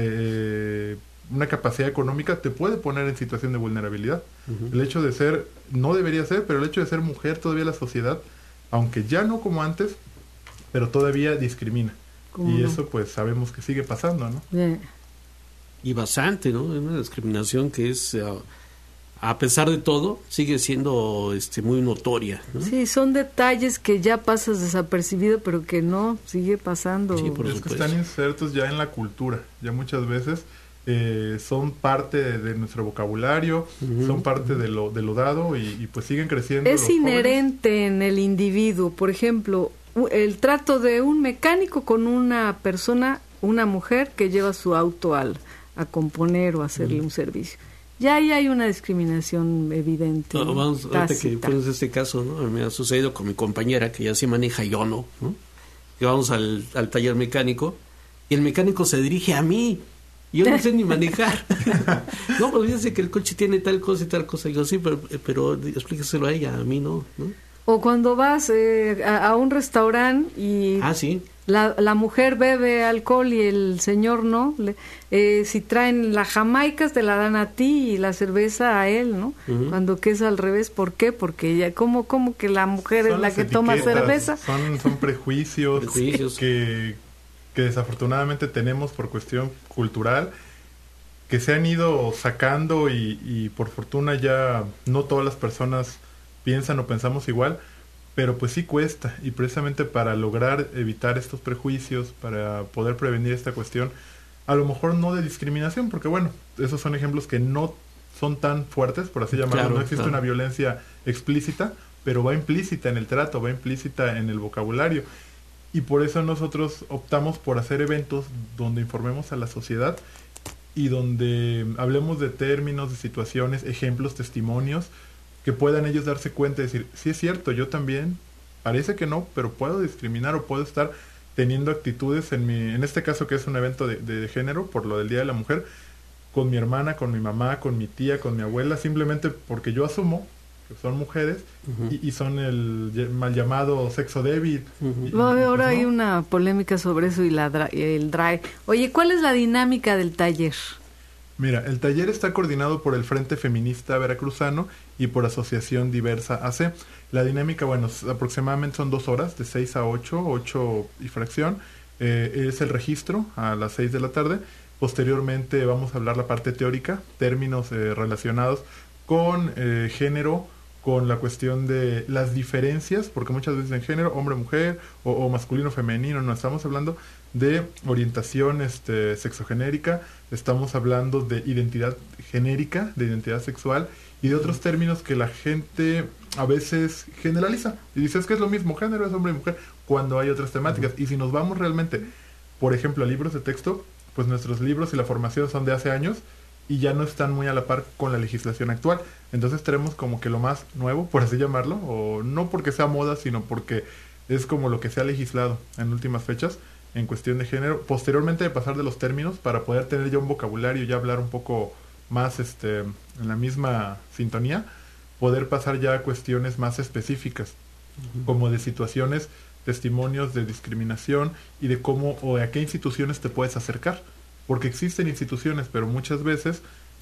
Speaker 3: una capacidad económica, te puede poner en situación de vulnerabilidad. El hecho de ser, no debería ser, pero el hecho de ser mujer, todavía la sociedad, aunque ya no como antes, pero todavía discrimina. Y no? Eso pues sabemos que sigue pasando, ¿no?
Speaker 1: Yeah.
Speaker 2: Y bastante, ¿no? Es una discriminación que es... a pesar de todo, sigue siendo muy notoria, ¿no?
Speaker 1: Sí, son detalles que ya pasas desapercibido, pero que no, sigue pasando.
Speaker 2: Sí, por
Speaker 3: es
Speaker 2: supuesto.
Speaker 3: Que están insertos ya en la cultura, ya muchas veces son parte de nuestro vocabulario, son parte de lo dado, y pues siguen creciendo.
Speaker 1: Es inherente jóvenes en el individuo. Por ejemplo, el trato de un mecánico con una persona, una mujer que lleva su auto a componer o a hacerle un servicio. Ya ahí hay una discriminación evidente.
Speaker 2: No, vamos, ahorita que pones este caso, ¿no? Me ha sucedido con mi compañera, que ya se maneja yo, ¿no? Que vamos al taller mecánico, y el mecánico se dirige a mí, y yo no sé ni manejar. No, pues fíjese que el coche tiene tal cosa y tal cosa. Y yo, sí, pero explíqueselo a ella, a mí no, ¿no?
Speaker 1: O cuando vas a un restaurante y...
Speaker 2: Ah, sí.
Speaker 1: La mujer bebe alcohol y el señor no. Si traen la jamaica te la dan a ti y la cerveza a él, ¿no? Cuando que es al revés. ¿Por qué? Porque ella, ¿cómo que la mujer es la que toma cerveza?
Speaker 3: Son prejuicios que desafortunadamente tenemos por cuestión cultural, que se han ido sacando, y por fortuna ya no todas las personas piensan o pensamos igual. Pero pues sí cuesta, y precisamente para lograr evitar estos prejuicios, para poder prevenir esta cuestión, a lo mejor no de discriminación, porque bueno, esos son ejemplos que no son tan fuertes, por así llamarlo. Claro, no existe una violencia explícita, pero va implícita en el trato, va implícita en el vocabulario, y por eso nosotros optamos por hacer eventos donde informemos a la sociedad y donde hablemos de términos, de situaciones, ejemplos, testimonios, que puedan ellos darse cuenta y decir, sí es cierto, yo también, parece que no, pero puedo discriminar, o puedo estar teniendo actitudes en este caso que es un evento de género, por lo del Día de la Mujer, con mi hermana, con mi mamá, con mi tía, con mi abuela, simplemente porque yo asumo que son mujeres y son el mal llamado sexo débil.
Speaker 1: Ahora hay una polémica sobre eso y el DRAE. Oye, ¿cuál es la dinámica del taller?
Speaker 3: Mira, el taller está coordinado por el Frente Feminista Veracruzano y por Asociación Diversa AC. La dinámica, bueno, aproximadamente son 2 horas, de 6 a 8 y fracción. Es el registro a las 6 de la tarde. Posteriormente vamos a hablar la parte teórica, términos relacionados con género, con la cuestión de las diferencias, porque muchas veces en género, hombre-mujer o masculino-femenino, no estamos hablando de orientación sexogenérica, estamos hablando de identidad genérica, de identidad sexual y de otros términos que la gente a veces generaliza y dice, es que es lo mismo, género es hombre y mujer, cuando hay otras temáticas. Y si nos vamos realmente, por ejemplo, a libros de texto, pues nuestros libros y la formación son de hace años y ya no están muy a la par con la legislación actual. Entonces tenemos como que lo más nuevo, por así llamarlo, o no porque sea moda, sino porque es como lo que se ha legislado en últimas fechas en cuestión de género, posteriormente de pasar de los términos para poder tener ya un vocabulario, ya hablar un poco más en la misma sintonía, poder pasar ya a cuestiones más específicas, como de situaciones testimonios de discriminación y de cómo o a qué instituciones te puedes acercar. Porque existen instituciones, pero muchas veces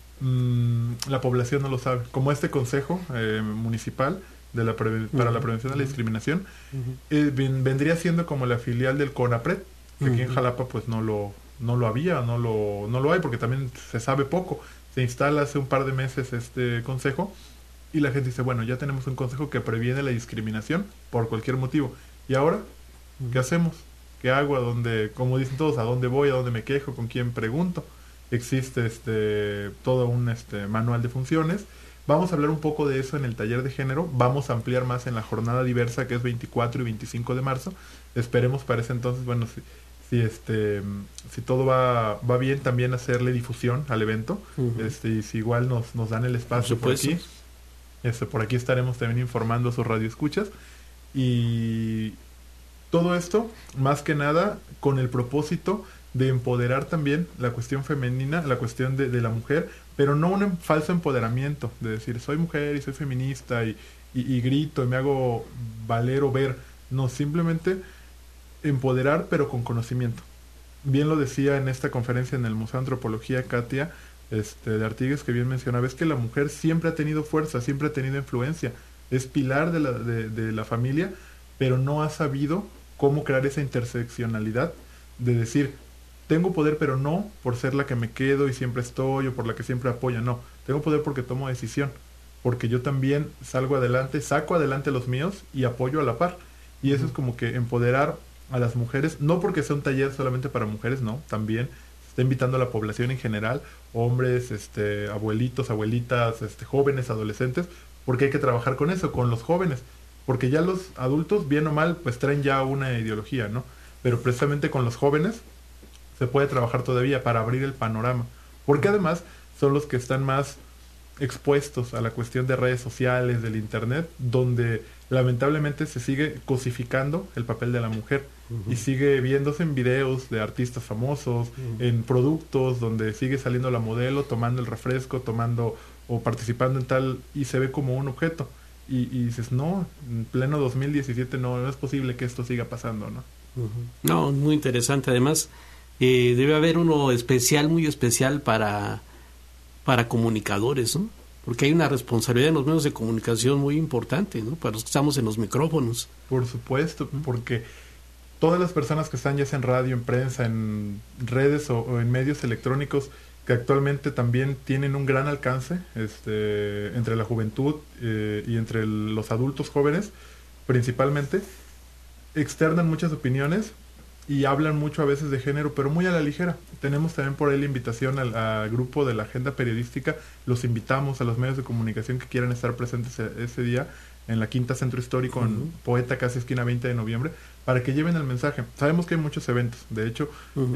Speaker 3: la población no lo sabe. Como este consejo municipal para la prevención de la discriminación, vendría siendo como la filial del CONAPRED, que aquí en Jalapa pues no lo había, no lo hay, porque también se sabe poco. Se instala hace un par de meses este consejo y la gente dice, bueno, ya tenemos un consejo que previene la discriminación por cualquier motivo. ¿Y ahora qué hacemos? ¿Qué hago? ¿A dónde? Como dicen todos, ¿a dónde voy? ¿A dónde me quejo? ¿Con quién pregunto? Existe todo un manual de funciones. Vamos a hablar un poco de eso en el taller de género. Vamos a ampliar más en la jornada diversa, que es 24 y 25 de marzo. Esperemos para ese entonces, bueno, si todo va bien, también hacerle difusión al evento. Y si igual nos dan el espacio por aquí, por aquí estaremos también informando a sus radioescuchas. Y todo esto, más que nada, con el propósito de empoderar también la cuestión femenina, la cuestión de la mujer, pero no un falso empoderamiento, de decir, soy mujer y soy feminista y grito y me hago valer o ver. No, simplemente empoderar, pero con conocimiento. Bien lo decía en esta conferencia en el Museo de Antropología Katia de Artigues, que bien mencionaba, es que la mujer siempre ha tenido fuerza, siempre ha tenido influencia, es pilar de la familia, pero no ha sabido cómo crear esa interseccionalidad de decir, tengo poder, pero no por ser la que me quedo y siempre estoy, o por la que siempre apoya, no. Tengo poder porque tomo decisión, porque yo también salgo adelante, saco adelante los míos y apoyo a la par. Y eso es como que empoderar a las mujeres, no porque sea un taller solamente para mujeres, no, también se está invitando a la población en general, hombres, abuelitos, abuelitas, jóvenes, adolescentes, porque hay que trabajar con eso, con los jóvenes, porque ya los adultos, bien o mal, pues traen ya una ideología, ¿no? Pero precisamente con los jóvenes se puede trabajar todavía para abrir el panorama, porque además son los que están más expuestos a la cuestión de redes sociales, del internet, donde lamentablemente se sigue cosificando el papel de la mujer y sigue viéndose en videos de artistas famosos, en productos donde sigue saliendo la modelo, tomando el refresco, tomando o participando en tal, y se ve como un objeto. Y dices, no, en pleno 2017 no es posible que esto siga pasando, ¿no?
Speaker 2: No, muy interesante. Además, debe haber uno especial, muy especial para comunicadores, ¿no? Porque hay una responsabilidad en los medios de comunicación muy importante, ¿no? Para los que estamos en los micrófonos.
Speaker 3: Por supuesto, porque todas las personas que están ya sea en radio, en prensa, en redes o en medios electrónicos, que actualmente también tienen un gran alcance entre la juventud y entre los adultos jóvenes, principalmente, externan muchas opiniones y hablan mucho a veces de género, pero muy a la ligera. Tenemos también por ahí la invitación al grupo de la Agenda Periodística. Los invitamos a los medios de comunicación que quieran estar presentes ese día en la Quinta Centro Histórico, en Poeta, casi esquina 20 de noviembre, para que lleven el mensaje. Sabemos que hay muchos eventos, de hecho,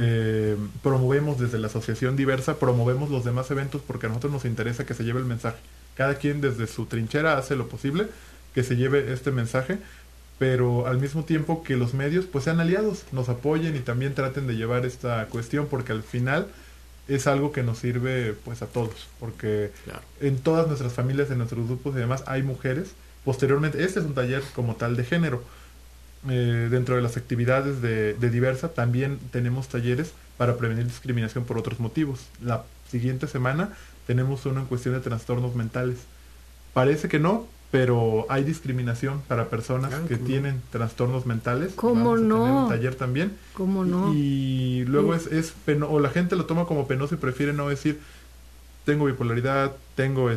Speaker 3: promovemos desde la Asociación Diversa, promovemos los demás eventos porque a nosotros nos interesa que se lleve el mensaje. Cada quien desde su trinchera hace lo posible que se lleve este mensaje, pero al mismo tiempo que los medios pues sean aliados, nos apoyen y también traten de llevar esta cuestión, porque al final es algo que nos sirve pues a todos, porque en todas nuestras familias, en nuestros grupos y demás hay mujeres. Posteriormente, este es un taller como tal de género. Dentro de las actividades de Diversa también tenemos talleres para prevenir discriminación por otros motivos. La siguiente semana tenemos uno en cuestión de trastornos mentales. Parece que no, pero hay discriminación para personas que tienen trastornos mentales.
Speaker 1: ¿Cómo
Speaker 3: Vamos a
Speaker 1: no?
Speaker 3: tener un taller también.
Speaker 1: ¿Cómo no?
Speaker 3: Y luego o la gente lo toma como penoso y prefiere no decir, tengo bipolaridad, tengo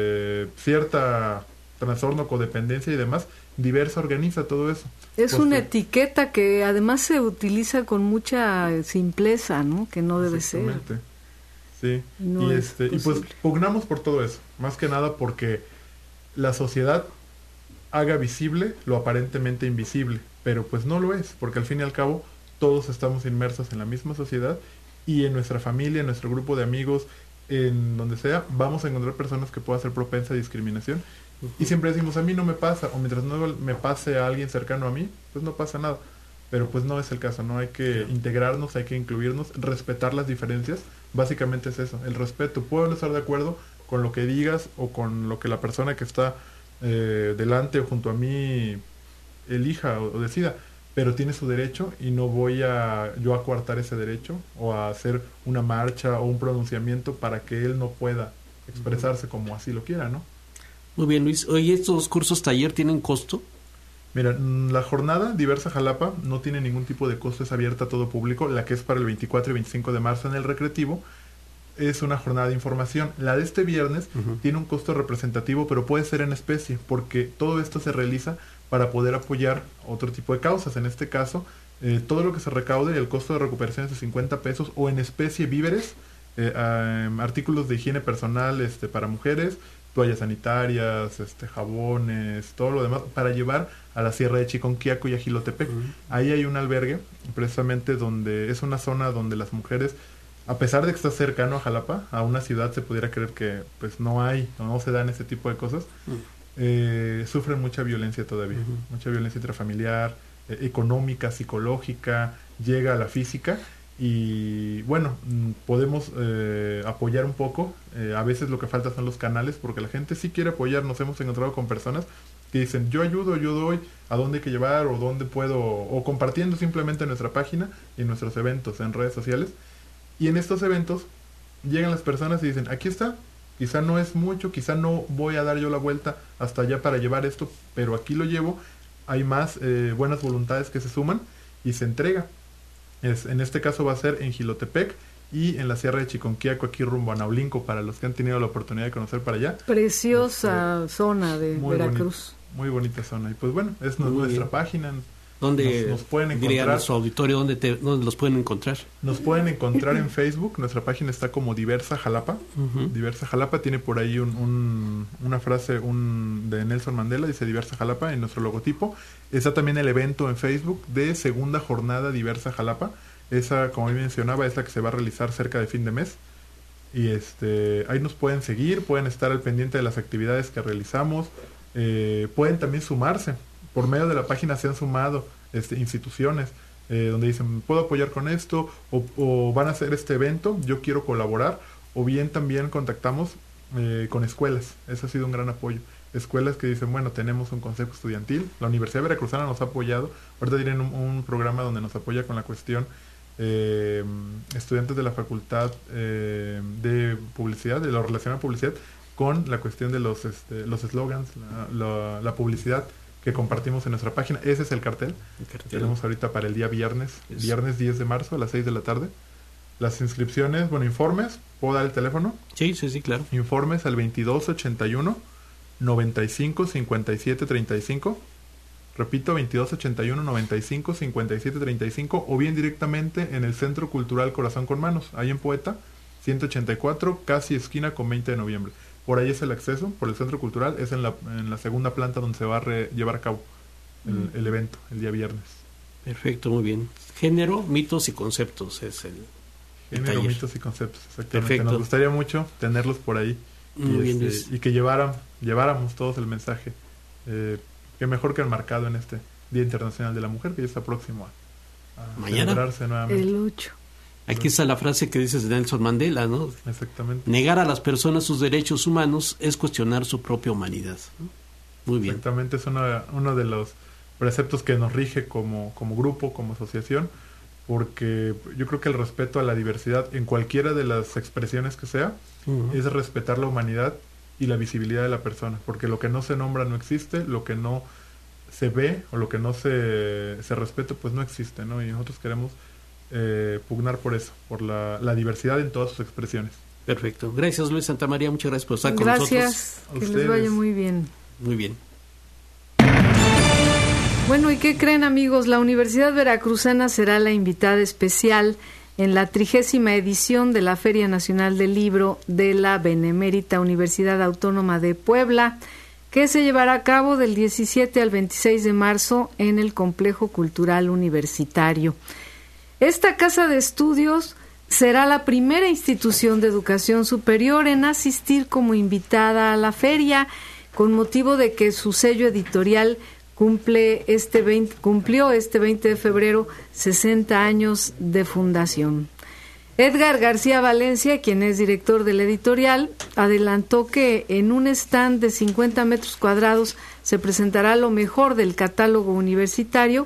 Speaker 3: cierta trastorno, codependencia y demás. Diversa organiza todo eso.
Speaker 1: Es una etiqueta que además se utiliza con mucha simpleza, ¿no? Que no debe ser.
Speaker 3: Sí.
Speaker 1: No
Speaker 3: y pues pugnamos por todo eso, más que nada porque la sociedad haga visible lo aparentemente invisible, pero pues no lo es, porque al fin y al cabo todos estamos inmersos en la misma sociedad y en nuestra familia, en nuestro grupo de amigos, en donde sea, vamos a encontrar personas que puedan ser propensas a discriminación. Y siempre decimos, a mí no me pasa, o mientras no me pase a alguien cercano a mí, pues no pasa nada. Pero pues no es el caso, ¿no? Hay que integrarnos, hay que incluirnos, respetar las diferencias. Básicamente es eso, el respeto. Puedo no estar de acuerdo con lo que digas o con lo que la persona que está delante o junto a mí elija o decida, pero tiene su derecho y no voy a yo a coartar ese derecho o a hacer una marcha o un pronunciamiento para que él no pueda expresarse como así lo quiera, ¿no?
Speaker 2: Muy bien, Luis. Oye, ¿estos cursos taller tienen costo?
Speaker 3: Mira, la jornada Diversa Jalapa no tiene ningún tipo de costo, es abierta a todo público. La que es para el 24 y 25 de marzo en el Recreativo es una jornada de información. La de este viernes tiene un costo representativo, pero puede ser en especie, porque todo esto se realiza para poder apoyar otro tipo de causas. En este caso, todo lo que se recaude, el costo de recuperación es de 50 pesos, o en especie víveres, artículos de higiene personal para mujeres, toallas sanitarias, jabones, todo lo demás, para llevar a la Sierra de Chiconquiaco y a Jilotepec. Ahí hay un albergue, precisamente donde es una zona donde las mujeres, a pesar de que está cercano a Jalapa, a una ciudad, se pudiera creer que pues no se dan ese tipo de cosas, sufren mucha violencia todavía, mucha violencia intrafamiliar, económica, psicológica, llega a la física. Y bueno, podemos apoyar un poco. A veces lo que falta son los canales, porque la gente sí quiere apoyar. Nos hemos encontrado con personas que dicen, yo ayudo, yo doy, a dónde hay que llevar, o dónde puedo, o compartiendo simplemente en nuestra página y en nuestros eventos en redes sociales. Y en estos eventos llegan las personas y dicen, aquí está, quizá no es mucho, quizá no voy a dar yo la vuelta hasta allá para llevar esto, pero aquí lo llevo. Hay más buenas voluntades que se suman y se entrega. En este caso va a ser en Jilotepec y en la Sierra de Chiconquiaco, aquí rumbo a Naulinco, para los que han tenido la oportunidad de conocer para allá.
Speaker 1: Preciosa zona de Veracruz.
Speaker 3: Muy bonita zona. Y pues bueno, es nuestra página.
Speaker 2: ¿Dónde
Speaker 3: nos pueden encontrar?
Speaker 2: Diría a nuestro auditorio dónde los pueden encontrar?
Speaker 3: Nos pueden encontrar en Facebook. Nuestra página está como Diversa Jalapa. Diversa Jalapa tiene por ahí una frase de Nelson Mandela, dice Diversa Jalapa en nuestro logotipo. Está también el evento en Facebook de segunda jornada Diversa Jalapa. Esa, como mencionaba, es la que se va a realizar cerca de fin de mes. Y ahí nos pueden seguir, pueden estar al pendiente de las actividades que realizamos. Pueden también sumarse. Por medio de la página se han sumado instituciones donde dicen, puedo apoyar con esto, o van a hacer este evento, yo quiero colaborar, o bien también contactamos con escuelas. Eso ha sido un gran apoyo. Escuelas que dicen, bueno, tenemos un consejo estudiantil, la Universidad Veracruzana nos ha apoyado, ahorita tienen un programa donde nos apoya con la cuestión estudiantes de la Facultad de Publicidad, de lo relacionado a publicidad, con la cuestión de los eslogans, la publicidad que compartimos en nuestra página. Ese es el cartel. Tenemos ahorita para el día viernes 10 de marzo a las 6 de la tarde. Las inscripciones, informes, ¿puedo dar el teléfono?
Speaker 2: Sí, claro.
Speaker 3: Informes al 2281 95 57 35. Repito, 2281 95 57 35, o bien directamente en el Centro Cultural Corazón con Manos, ahí en Poeta 184, casi esquina con 20 de noviembre. Por ahí es el acceso, por el Centro Cultural, es en la segunda planta donde se va a llevar a cabo el evento, el día viernes.
Speaker 2: Perfecto, muy bien. Género, mitos y conceptos es el
Speaker 3: Género,
Speaker 2: taller.
Speaker 3: Mitos y conceptos, exactamente.
Speaker 2: Perfecto.
Speaker 3: Nos gustaría mucho tenerlos por ahí y que lleváramos todos el mensaje. Que mejor que enmarcado en este Día Internacional de la Mujer, que ya está próximo a celebrarse nuevamente.
Speaker 1: El 8.
Speaker 2: Aquí está la frase que dices de Nelson Mandela, ¿no?
Speaker 3: Exactamente.
Speaker 2: Negar a las personas sus derechos humanos es cuestionar su propia humanidad, ¿no? Muy bien.
Speaker 3: Exactamente, es uno de los preceptos que nos rige como grupo, como asociación, porque yo creo que el respeto a la diversidad en cualquiera de las expresiones que sea, es respetar la humanidad y la visibilidad de la persona, porque lo que no se nombra no existe, lo que no se ve o lo que no se respeta pues no existe, ¿no? Y nosotros queremos pugnar por eso, por la diversidad en todas sus expresiones.
Speaker 2: Perfecto. Gracias, Luis Santamaría, muchas gracias por estar con nosotros.
Speaker 1: Gracias, que les vaya muy bien.
Speaker 2: Muy bien.
Speaker 1: Bueno, ¿y qué creen, amigos? La Universidad Veracruzana será la invitada especial en la 30ª edición de la Feria Nacional del Libro de la Benemérita Universidad Autónoma de Puebla, que se llevará a cabo del 17 al 26 de marzo en el Complejo Cultural Universitario. Esta casa de estudios será la primera institución de educación superior en asistir como invitada a la feria, con motivo de que su sello editorial cumplió este 20 de febrero 60 años de fundación. Edgar García Valencia, quien es director del editorial, adelantó que en un stand de 50 metros cuadrados se presentará lo mejor del catálogo universitario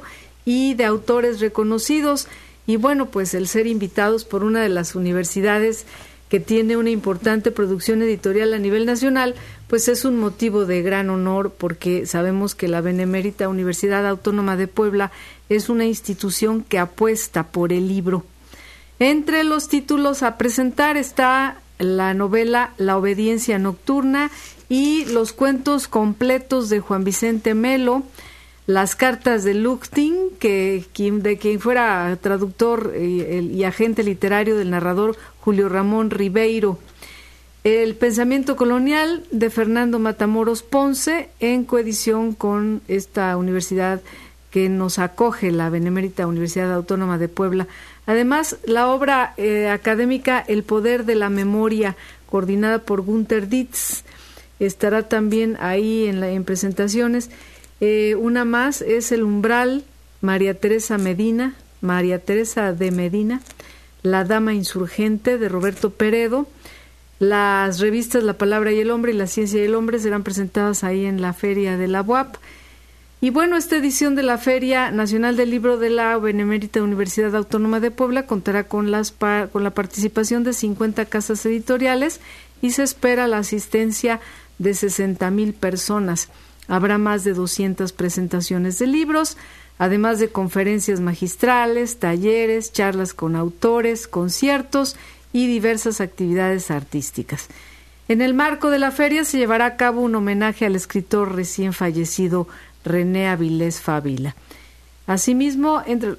Speaker 1: y de autores reconocidos. Y bueno, pues el ser invitados por una de las universidades que tiene una importante producción editorial a nivel nacional, pues es un motivo de gran honor, porque sabemos que la Benemérita Universidad Autónoma de Puebla es una institución que apuesta por el libro. Entre los títulos a presentar está la novela La obediencia nocturna y los cuentos completos de Juan Vicente Melo, las cartas de Luktin, de quien fuera traductor y agente literario del narrador Julio Ramón Ribeiro, El pensamiento colonial de Fernando Matamoros Ponce, en coedición con esta universidad que nos acoge, la Benemérita Universidad Autónoma de Puebla. Además, la obra académica El poder de la memoria, coordinada por Günther Dietz, estará también ahí en presentaciones. Una más es El umbral, María Teresa de Medina, La dama insurgente de Roberto Peredo. Las revistas La palabra y el hombre y La ciencia y el hombre serán presentadas ahí en la feria de la UAP. Y bueno, esta edición de la Feria Nacional del Libro de la Benemérita Universidad Autónoma de Puebla contará con la participación de 50 casas editoriales y se espera la asistencia de 60,000 personas. Habrá más de 200 presentaciones de libros, además de conferencias magistrales, talleres, charlas con autores, conciertos y diversas actividades artísticas. En el marco de la feria se llevará a cabo un homenaje al escritor recién fallecido René Avilés Fávila. Asimismo,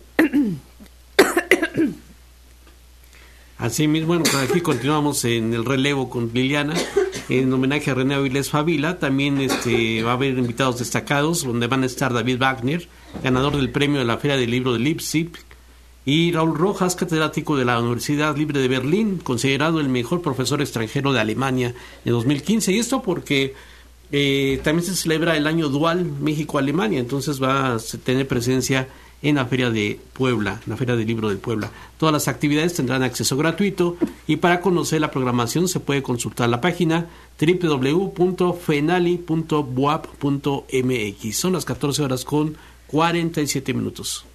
Speaker 2: bueno, aquí continuamos en el relevo con Liliana, en homenaje a René Avilés Fávila. También va a haber invitados destacados, donde van a estar David Wagner, ganador del premio de la Feria del Libro de Leipzig, y Raúl Rojas, catedrático de la Universidad Libre de Berlín, considerado el mejor profesor extranjero de Alemania en 2015. Y esto porque también se celebra el año dual México-Alemania, entonces va a tener presencia en la Feria de Puebla, la Feria del Libro de Puebla. Todas las actividades tendrán acceso gratuito, y para conocer la programación se puede consultar la página www.fenali.buap.mx. Son las 14:47.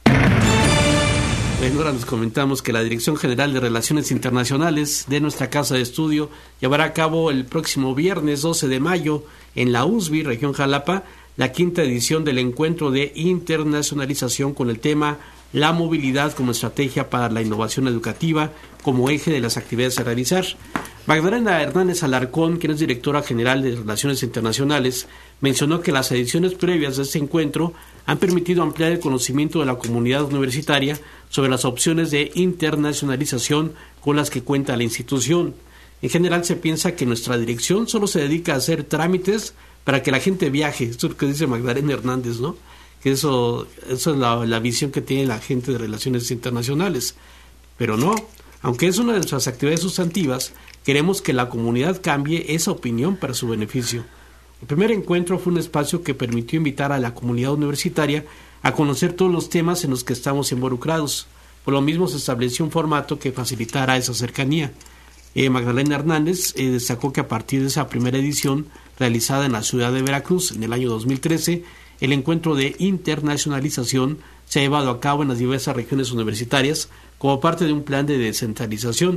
Speaker 2: Bueno, ahora les comentamos que la Dirección General de Relaciones Internacionales de nuestra Casa de Estudio llevará a cabo el próximo viernes 12 de mayo en la USB, región Jalapa, la 5ª edición del encuentro de internacionalización con el tema La movilidad como estrategia para la innovación educativa como eje de las actividades a realizar. Magdalena Hernández Alarcón, quien es directora general de Relaciones Internacionales, mencionó que las ediciones previas de este encuentro han permitido ampliar el conocimiento de la comunidad universitaria sobre las opciones de internacionalización con las que cuenta la institución. En general se piensa que nuestra dirección solo se dedica a hacer trámites para que la gente viaje. Esto es lo que dice Magdalena Hernández, ¿no? Que eso es la visión que tiene la gente de Relaciones Internacionales. Pero no, aunque es una de nuestras actividades sustantivas, queremos que la comunidad cambie esa opinión para su beneficio. El primer encuentro fue un espacio que permitió invitar a la comunidad universitaria a conocer todos los temas en los que estamos involucrados. Por lo mismo se estableció un formato que facilitara esa cercanía. Magdalena Hernández destacó que a partir de esa primera edición realizada en la ciudad de Veracruz en el año 2013, el encuentro de internacionalización se ha llevado a cabo en las diversas regiones universitarias como parte de un plan de descentralización.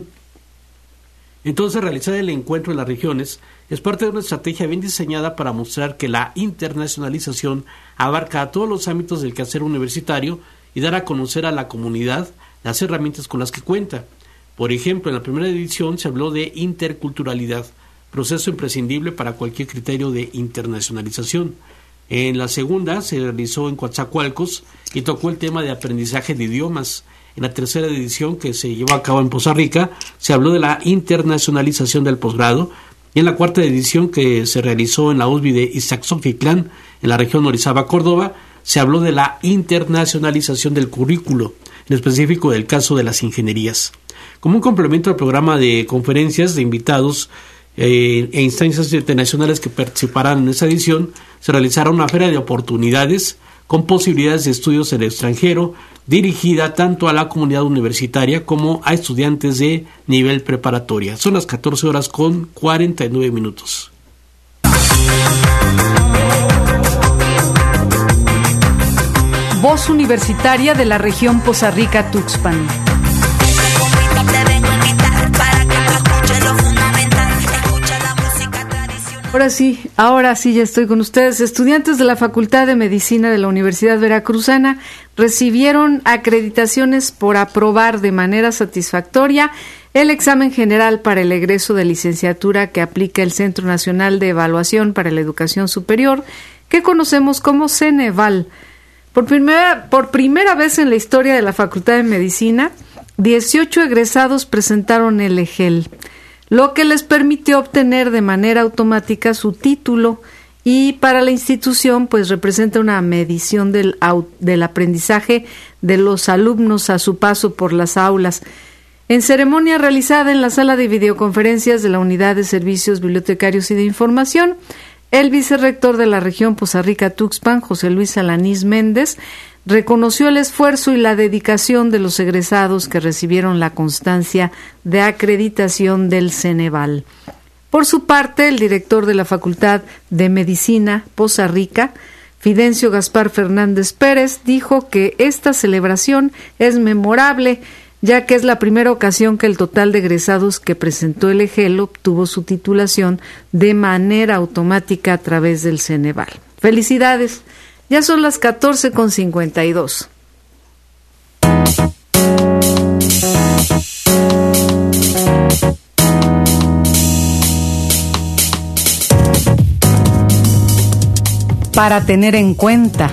Speaker 2: Entonces, realizar el encuentro en las regiones es parte de una estrategia bien diseñada para mostrar que la internacionalización abarca a todos los ámbitos del quehacer universitario y dar a conocer a la comunidad las herramientas con las que cuenta. Por ejemplo, en la primera edición se habló de interculturalidad, proceso imprescindible para cualquier criterio de internacionalización. En la segunda se realizó en Coatzacoalcos y tocó el tema de aprendizaje de idiomas. En la tercera edición, que se llevó a cabo en Poza Rica, se habló de la internacionalización del posgrado. Y en la cuarta edición, que se realizó en la USB de Iztaccíhuatlán, en la región Orizaba, Córdoba, se habló de la internacionalización del currículo, en específico del caso de las ingenierías. Como un complemento al programa de conferencias de invitados e instancias internacionales que participarán en esta edición, se realizará una feria de oportunidades con posibilidades de estudios en el extranjero, dirigida tanto a la comunidad universitaria como a estudiantes de nivel preparatoria. Son las 14:49.
Speaker 1: Voz Universitaria de la región Poza Rica-Tuxpan. Ahora sí ya estoy con ustedes. Estudiantes de la Facultad de Medicina de la Universidad Veracruzana recibieron acreditaciones por aprobar de manera satisfactoria el examen general para el egreso de licenciatura que aplica el Centro Nacional de Evaluación para la Educación Superior, que conocemos como Ceneval. Por primera vez en la historia de la Facultad de Medicina, 18 egresados presentaron el EGEL, lo que les permitió obtener de manera automática su título, y para la institución pues representa una medición del aprendizaje de los alumnos a su paso por las aulas. En ceremonia realizada en la sala de videoconferencias de la Unidad de Servicios Bibliotecarios y de Información, el vicerrector de la región Poza Rica-Tuxpan, José Luis Alanís Méndez, reconoció el esfuerzo y la dedicación de los egresados que recibieron la constancia de acreditación del Ceneval. Por su parte, el director de la Facultad de Medicina Poza Rica, Fidencio Gaspar Fernández Pérez, dijo que esta celebración es memorable, ya que es la primera ocasión que el total de egresados que presentó el EGEL obtuvo su titulación de manera automática a través del Ceneval. ¡Felicidades! Ya son las 14:52. Para tener en cuenta.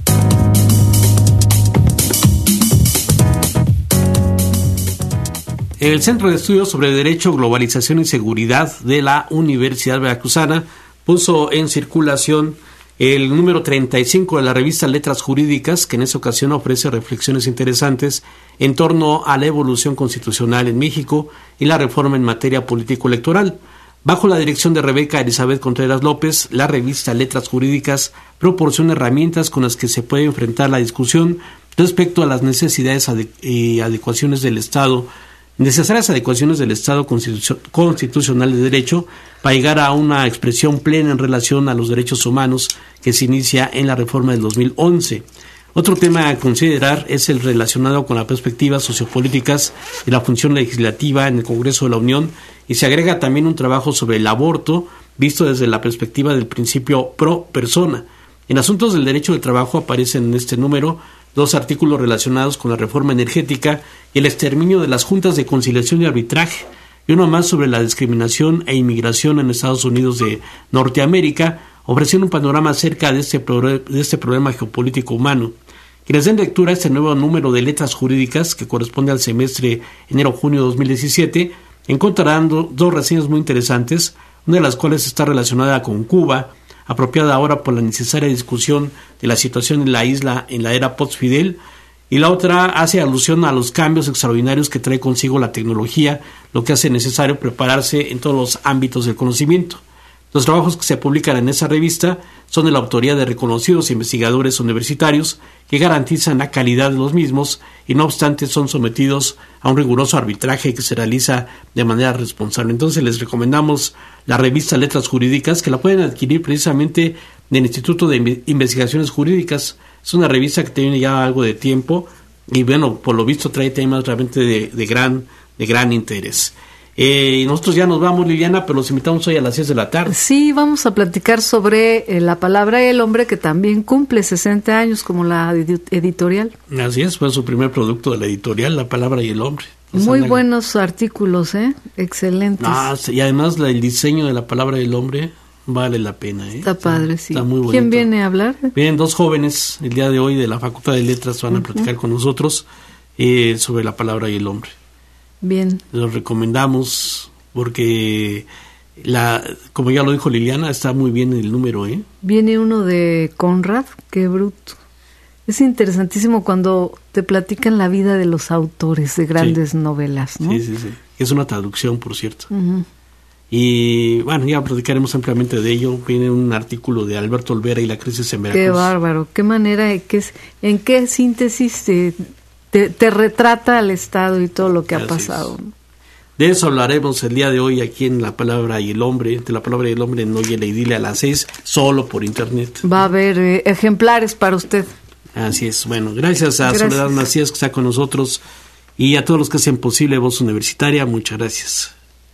Speaker 2: El Centro de Estudios sobre Derecho, Globalización y Seguridad de la Universidad Veracruzana puso en circulación el número 35 de la revista Letras Jurídicas, que en esta ocasión ofrece reflexiones interesantes en torno a la evolución constitucional en México y la reforma en materia político-electoral. Bajo la dirección de Rebeca Elizabeth Contreras López, la revista Letras Jurídicas proporciona herramientas con las que se puede enfrentar la discusión respecto a las necesidades y adecuaciones del Estado, necesarias adecuaciones del Estado constitucional de derecho para llegar a una expresión plena en relación a los derechos humanos que se inicia en la reforma del 2011. Otro tema a considerar es el relacionado con las perspectivas sociopolíticas de la función legislativa en el Congreso de la Unión, y se agrega también un trabajo sobre el aborto visto desde la perspectiva del principio pro persona. En asuntos del derecho del trabajo aparecen en este número 2 artículos relacionados con la reforma energética y el exterminio de las juntas de conciliación y arbitraje, y uno más sobre la discriminación e inmigración en Estados Unidos de Norteamérica, ofreciendo un panorama acerca de este problema geopolítico humano. Quienes den lectura a este nuevo número de Letras Jurídicas, que corresponde al semestre enero-junio 2017, encontrarán 2 reseñas muy interesantes, una de las cuales está relacionada con Cuba, apropiada ahora por la necesaria discusión de la situación en la isla en la era post-Fidel, y la otra hace alusión a los cambios extraordinarios que trae consigo la tecnología, lo que hace necesario prepararse en todos los ámbitos del conocimiento. Los trabajos que se publican en esa revista son de la autoría de reconocidos investigadores universitarios que garantizan la calidad de los mismos y no obstante son sometidos a un riguroso arbitraje que se realiza de manera responsable. Entonces les recomendamos la revista Letras Jurídicas, que la pueden adquirir precisamente del Instituto de Investigaciones Jurídicas. Es una revista que tiene ya algo de tiempo y bueno, por lo visto trae temas realmente de gran interés. Nosotros ya nos vamos, Liliana, pero los invitamos hoy a las 6 de la tarde.
Speaker 1: Sí, vamos a platicar sobre La Palabra y el Hombre, que también cumple 60 años como la editorial.
Speaker 2: Así es, fue su primer producto de la editorial, La Palabra y el Hombre.
Speaker 1: Muy buenos artículos, excelentes.
Speaker 2: Y además el diseño de La Palabra y el Hombre vale la pena.
Speaker 1: Está padre, sí.
Speaker 2: Está muy bonito.
Speaker 1: ¿Quién viene a hablar?
Speaker 2: Vienen 2 jóvenes el día de hoy de la Facultad de Letras, van a platicar con nosotros sobre La Palabra y el Hombre.
Speaker 1: Bien.
Speaker 2: Los recomendamos porque, como ya lo dijo Liliana, está muy bien el número.
Speaker 1: Viene uno de Conrad, qué bruto. Es interesantísimo cuando te platican la vida de los autores de grandes novelas, ¿no?
Speaker 2: Sí. Es una traducción, por cierto.
Speaker 1: Uh-huh.
Speaker 2: Y bueno, ya platicaremos ampliamente de ello. Viene un artículo de Alberto Olvera y la crisis en Veracruz.
Speaker 1: Qué bárbaro, qué manera, en qué síntesis te retrata al Estado y todo lo que ha pasado.
Speaker 2: De eso hablaremos el día de hoy aquí en La Palabra y el Hombre, de La Palabra y el Hombre en Oye la Idile a las 6, solo por internet.
Speaker 1: Va a haber ejemplares para usted.
Speaker 2: Así es. Bueno, gracias a Soledad Macías que está con nosotros y a todos los que hacen posible Voz Universitaria. Muchas gracias.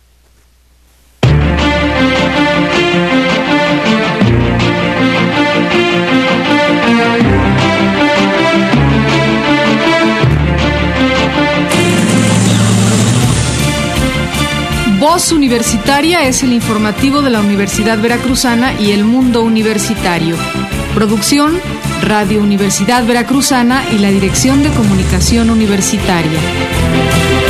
Speaker 1: Voz Universitaria es el informativo de la Universidad Veracruzana y el mundo universitario. Producción, Radio Universidad Veracruzana y la Dirección de Comunicación Universitaria.